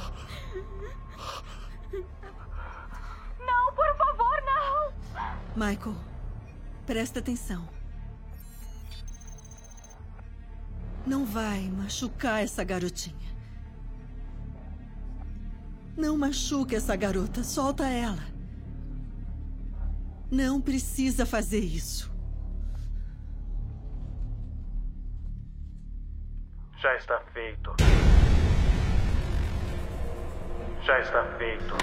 Não, por favor, não! Michael, presta atenção. Não vai machucar essa garotinha. Não machuque essa garota, solta ela. Não precisa fazer isso. Já está feito. Já está feito.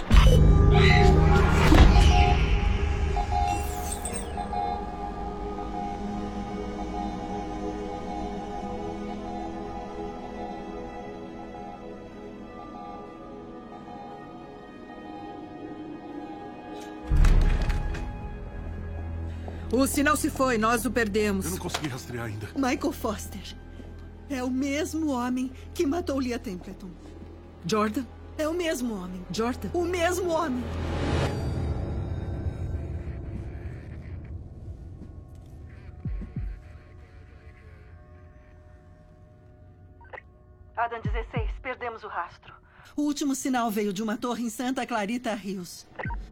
O sinal se foi, nós o perdemos. Eu não consegui rastrear ainda. Michael Foster é o mesmo homem que matou Leah Templeton. Jordan? É o mesmo homem. Jordan? O mesmo homem. Adam 16, perdemos o rastro. O último sinal veio de uma torre em Santa Clarita Hills.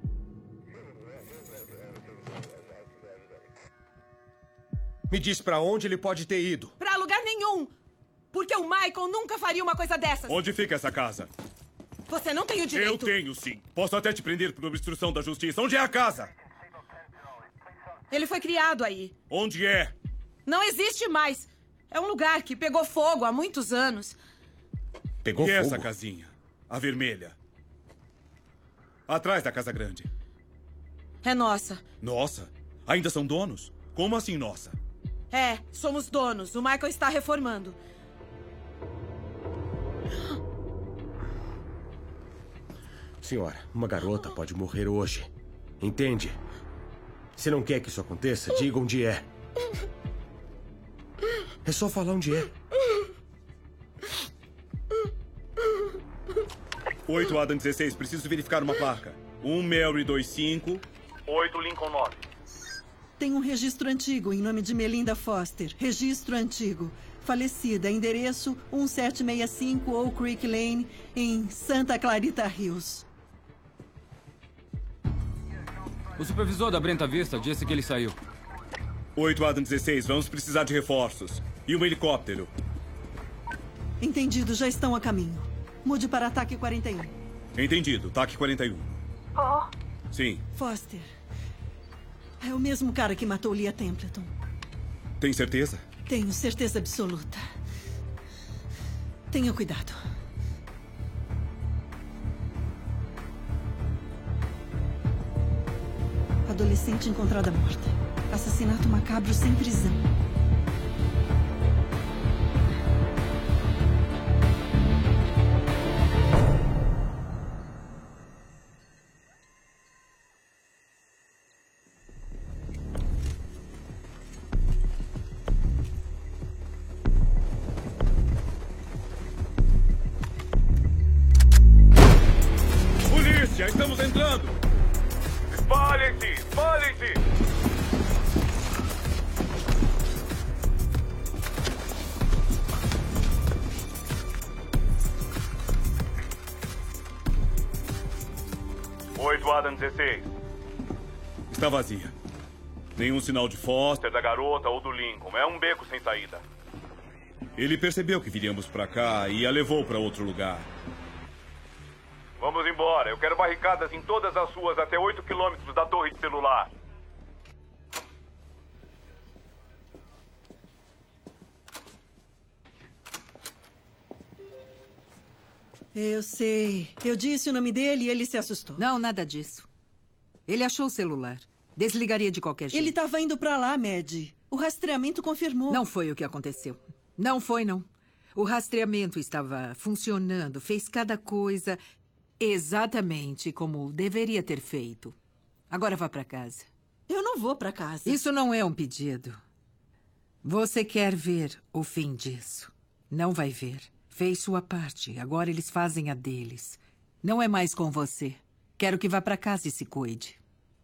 Me diz pra onde ele pode ter ido. Pra lugar nenhum! Porque o Michael nunca faria uma coisa dessas. Onde fica essa casa? Você não tem o direito. Eu tenho, sim. Posso até te prender por obstrução da justiça. Onde é a casa? Ele foi criado aí. Onde é? Não existe mais. É um lugar que pegou fogo há muitos anos. Pegou fogo? E essa casinha? A vermelha. Atrás da casa grande. É nossa. Nossa? Ainda são donos? Como assim nossa? É, somos donos. O Michael está reformando. Senhora, uma garota pode morrer hoje. Entende? Se não quer que isso aconteça, diga onde é. É só falar onde é. 8 Adam 16, preciso verificar uma placa. 1 Mary 25, 8 Lincoln 9. Tem um registro antigo em nome de Melinda Foster. Registro antigo. Falecida. Endereço 1765 Oak Creek Lane, em Santa Clarita Hills. O supervisor da Brenta Vista disse que ele saiu. 8 Adam 16, vamos precisar de reforços. E um helicóptero. Entendido, já estão a caminho. Mude para ataque 41. Entendido, ataque 41. Oh. Sim. Foster. É o mesmo cara que matou Leah Templeton. Tem certeza? Tenho certeza absoluta. Tenha cuidado. Adolescente encontrada morta. Assassinato macabro sem prisão. Polícia, estamos entrando! Espalhem-se! Espalhem-se! Adam 16. Está vazia. Nenhum sinal de Foster, da garota ou do Lincoln. É um beco sem saída. Ele percebeu que viríamos pra cá e a levou pra outro lugar. Vamos embora. Eu quero barricadas em todas as ruas até 8 quilômetros da torre de celular. Eu sei. Eu disse o nome dele e ele se assustou. Não, nada disso. Ele achou o celular. Desligaria de qualquer jeito. Ele estava indo pra lá, Maddie. O rastreamento confirmou. Não foi o que aconteceu. Não foi, não. O rastreamento estava funcionando, fez cada coisa exatamente como deveria ter feito. Agora vá para casa. Eu não vou para casa. Isso não é um pedido. Você quer ver o fim disso. Não vai ver. Fez sua parte. Agora eles fazem a deles. Não é mais com você. Quero que vá para casa e se cuide.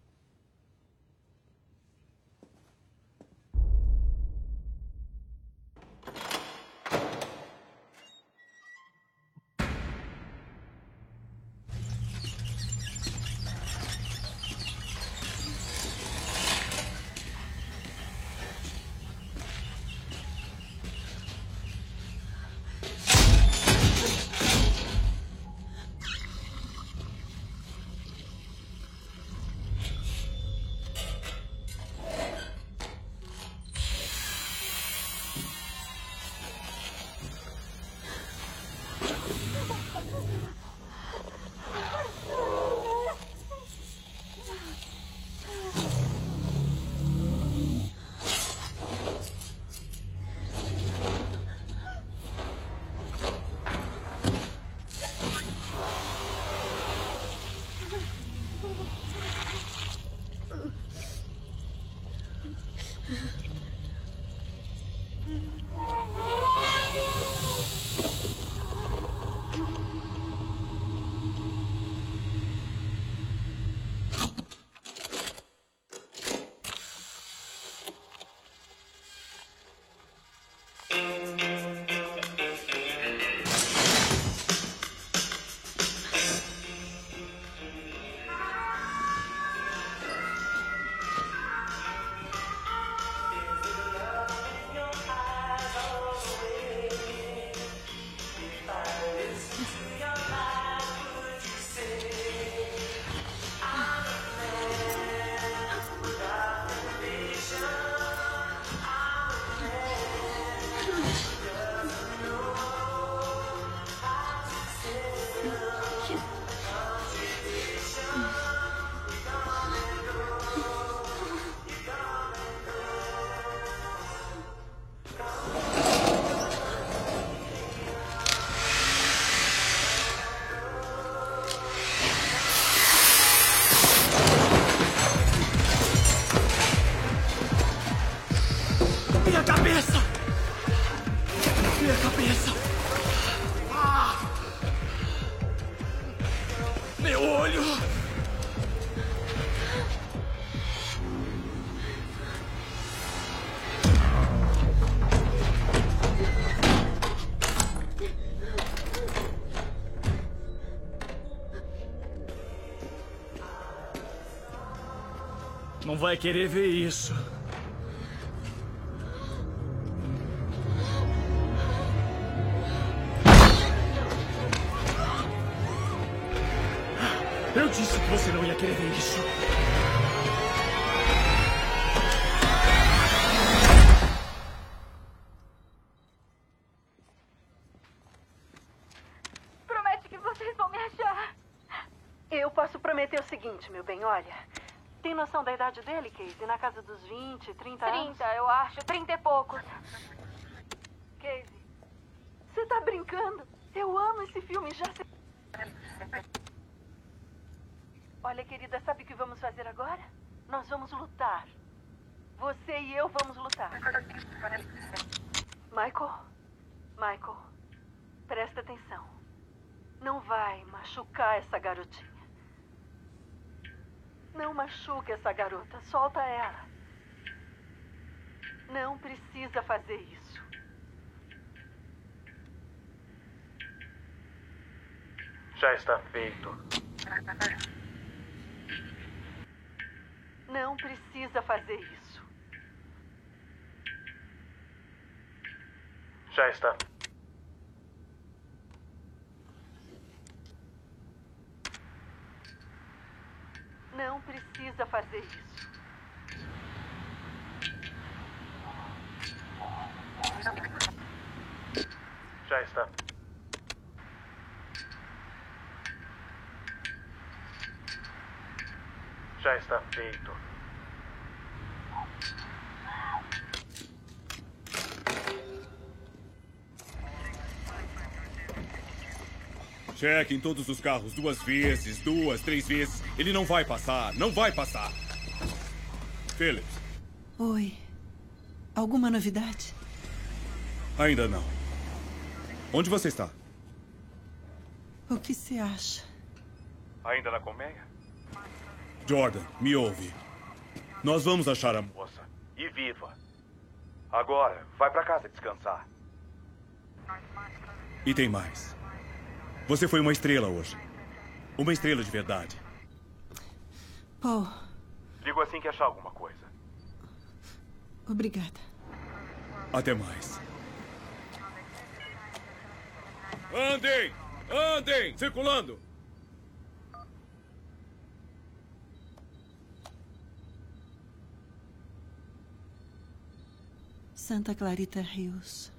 Não vai querer ver isso. Eu disse que você não ia querer ver isso. Promete que vocês vão me achar. Eu posso prometer o seguinte, meu bem, olha. Tem noção da idade dele, Casey? Na casa dos 20, 30 anos? 30, eu acho. 30 e poucos. Casey, você tá brincando? Eu amo esse filme, já sei. Olha, querida, sabe o que vamos fazer agora? Nós vamos lutar. Você e eu vamos lutar. Michael, presta atenção. Não vai machucar essa garotinha. Não machuque essa garota. Solta ela. Não precisa fazer isso. Já está feito. Não precisa fazer isso. Já está. Não precisa fazer isso. Já está. Já está feito. Cheque em todos os carros 2 vezes, 2, 3 vezes. Ele não vai passar, não vai passar. Phillips. Oi. Alguma novidade? Ainda não. Onde você está? O que você acha? Ainda na colmeia? Jordan, me ouve. Nós vamos achar a moça. E viva. Agora, vai pra casa descansar. E tem mais. Você foi uma estrela hoje. Uma estrela de verdade. Paul. Ligo assim que achar alguma coisa. Obrigada. Até mais. Andem! Andem! Circulando! Santa Clarita Hills.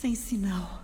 Sem sinal.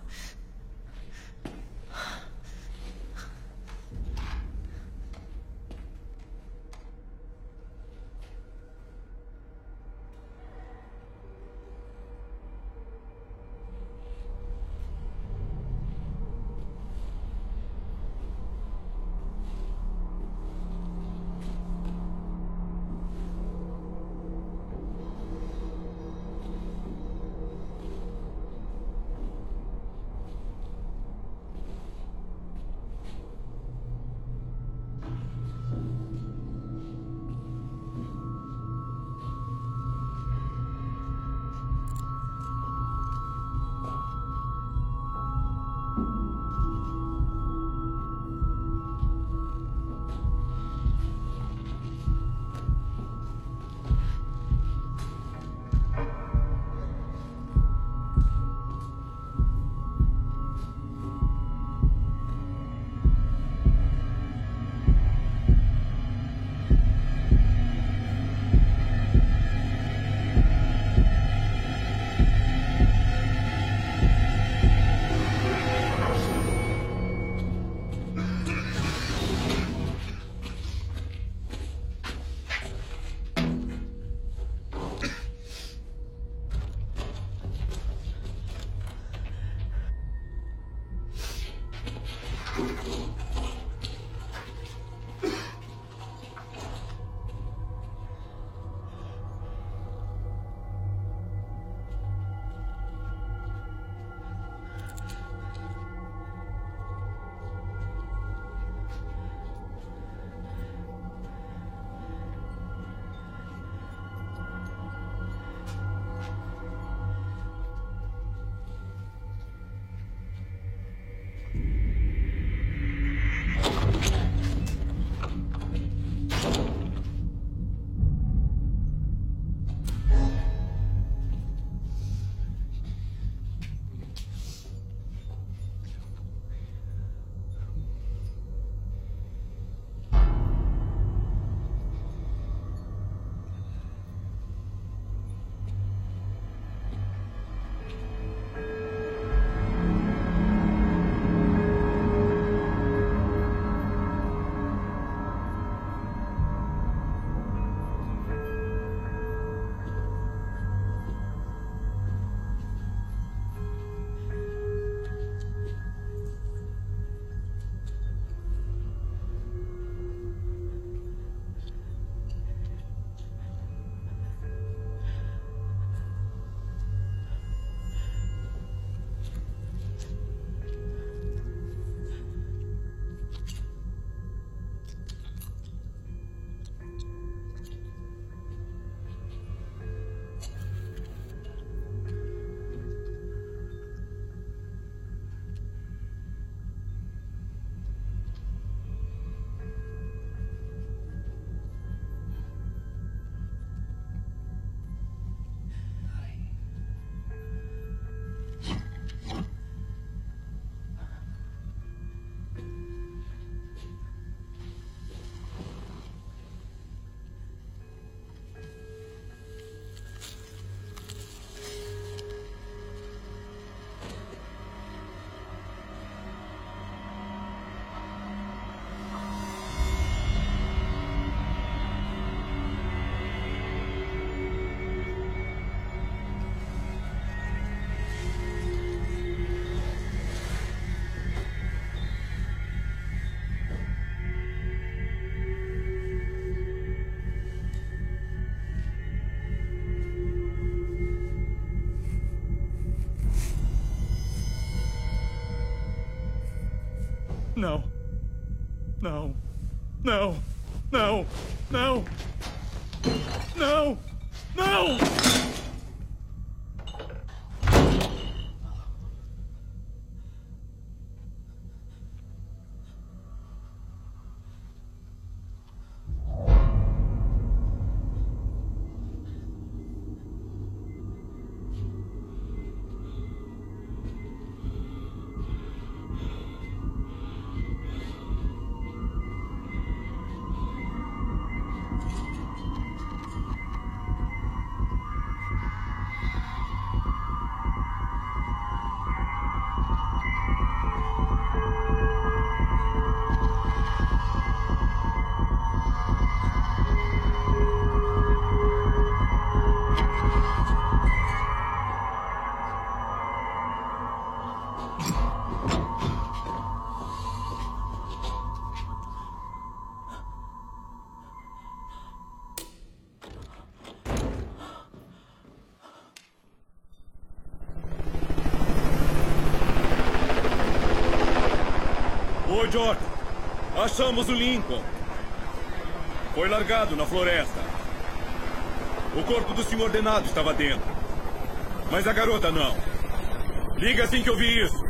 Não. Não. Não. Não. Não. Não. Não! Sr. Jordan, achamos o Lincoln. Foi largado na floresta. O corpo do senhor Denado estava dentro. Mas a garota não. Liga assim que eu vi isso.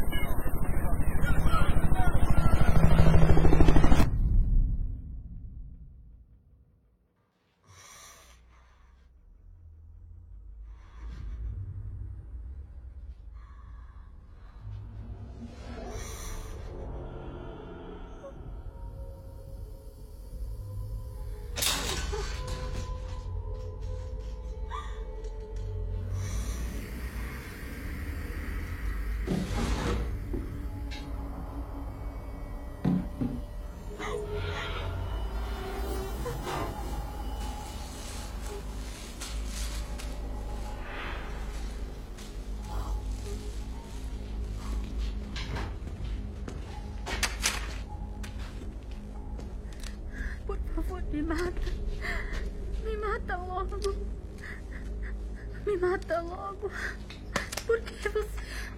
Por favor, me mata. Me mata logo. Me mata logo. Por que você...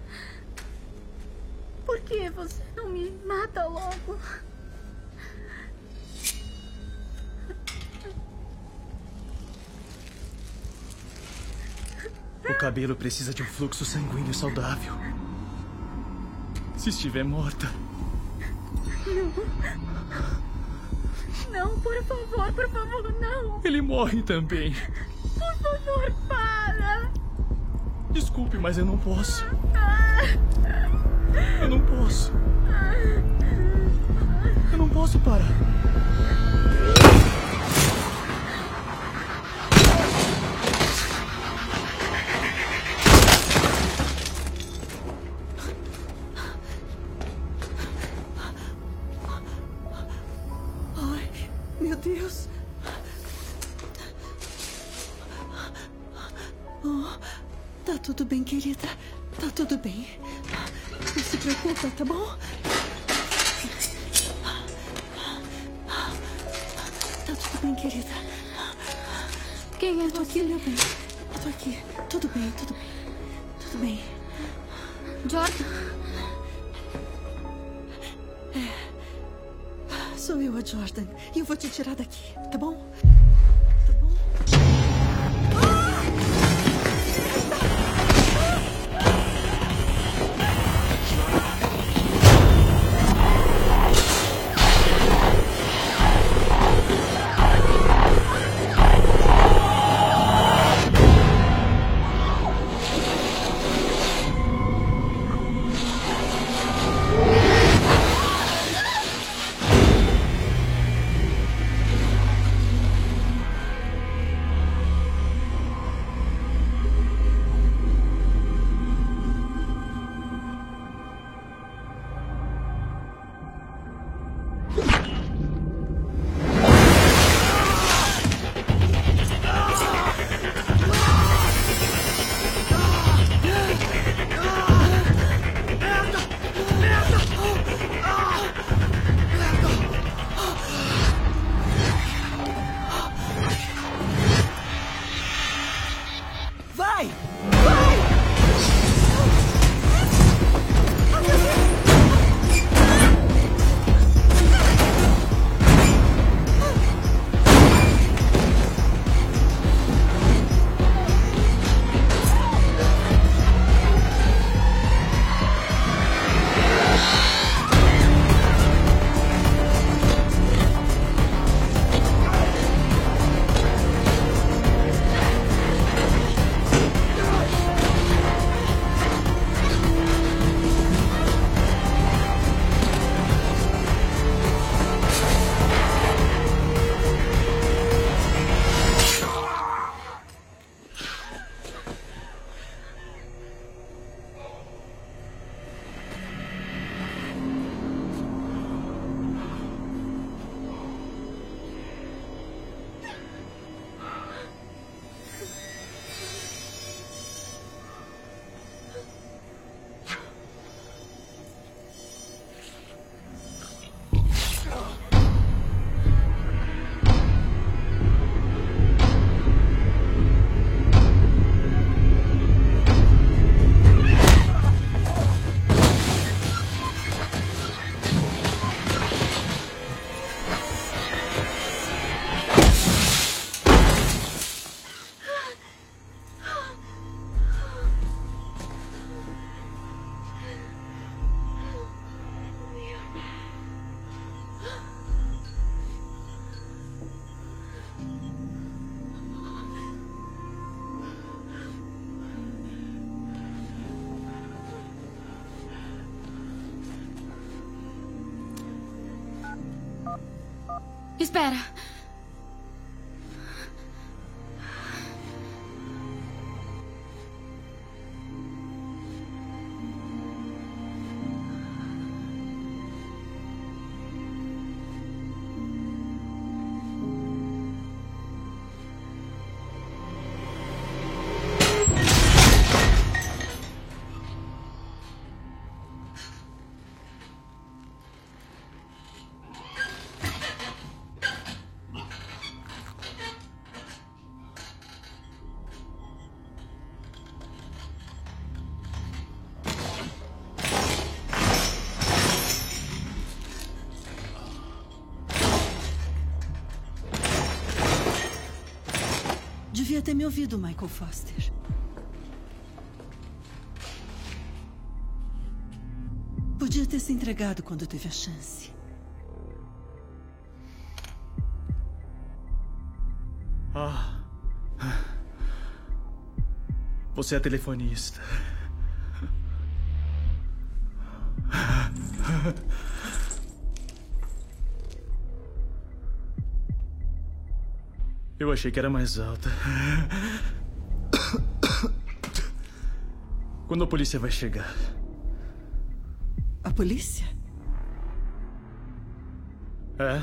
Por que você não me mata logo? O cabelo precisa de um fluxo sanguíneo saudável. Se estiver morta... Não, por favor, não. Ele morre também. Por favor, para. Desculpe, mas eu não posso. Eu não posso. Eu não posso parar. Ai, meu Deus. Oh, tá tudo bem, querida. Tá tudo bem. Não se preocupa, tá bom? Tá tudo bem, querida. Quem é Eu tô aqui, meu bem. Eu tô aqui. Tudo bem, tudo bem. Tudo bem. Jordan? Sou eu, a Jordan. E eu vou te tirar daqui, tá bom? Espera. Devia ter me ouvido, Michael Foster. Podia ter se entregado quando teve a chance. Você é telefonista. Eu achei que era mais alta. Quando a polícia vai chegar? A polícia? É?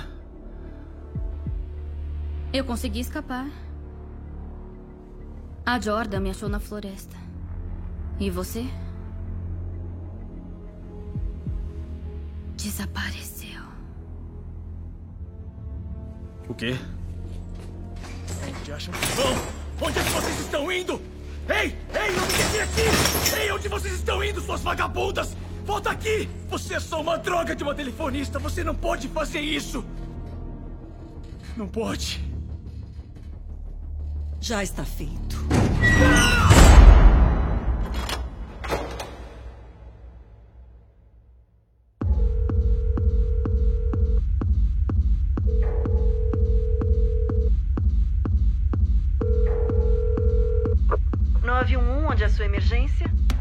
Eu consegui escapar. A Jordan me achou na floresta. E você? Desapareceu. O quê? Onde acham que vão? Onde é que vocês estão indo? Ei! Ei, eu me deixei aqui! Ei, onde vocês estão indo, suas vagabundas? Volta aqui! Você é só uma droga de uma telefonista. Você não pode fazer isso. Não pode. Já está feito. Onde é a sua emergência?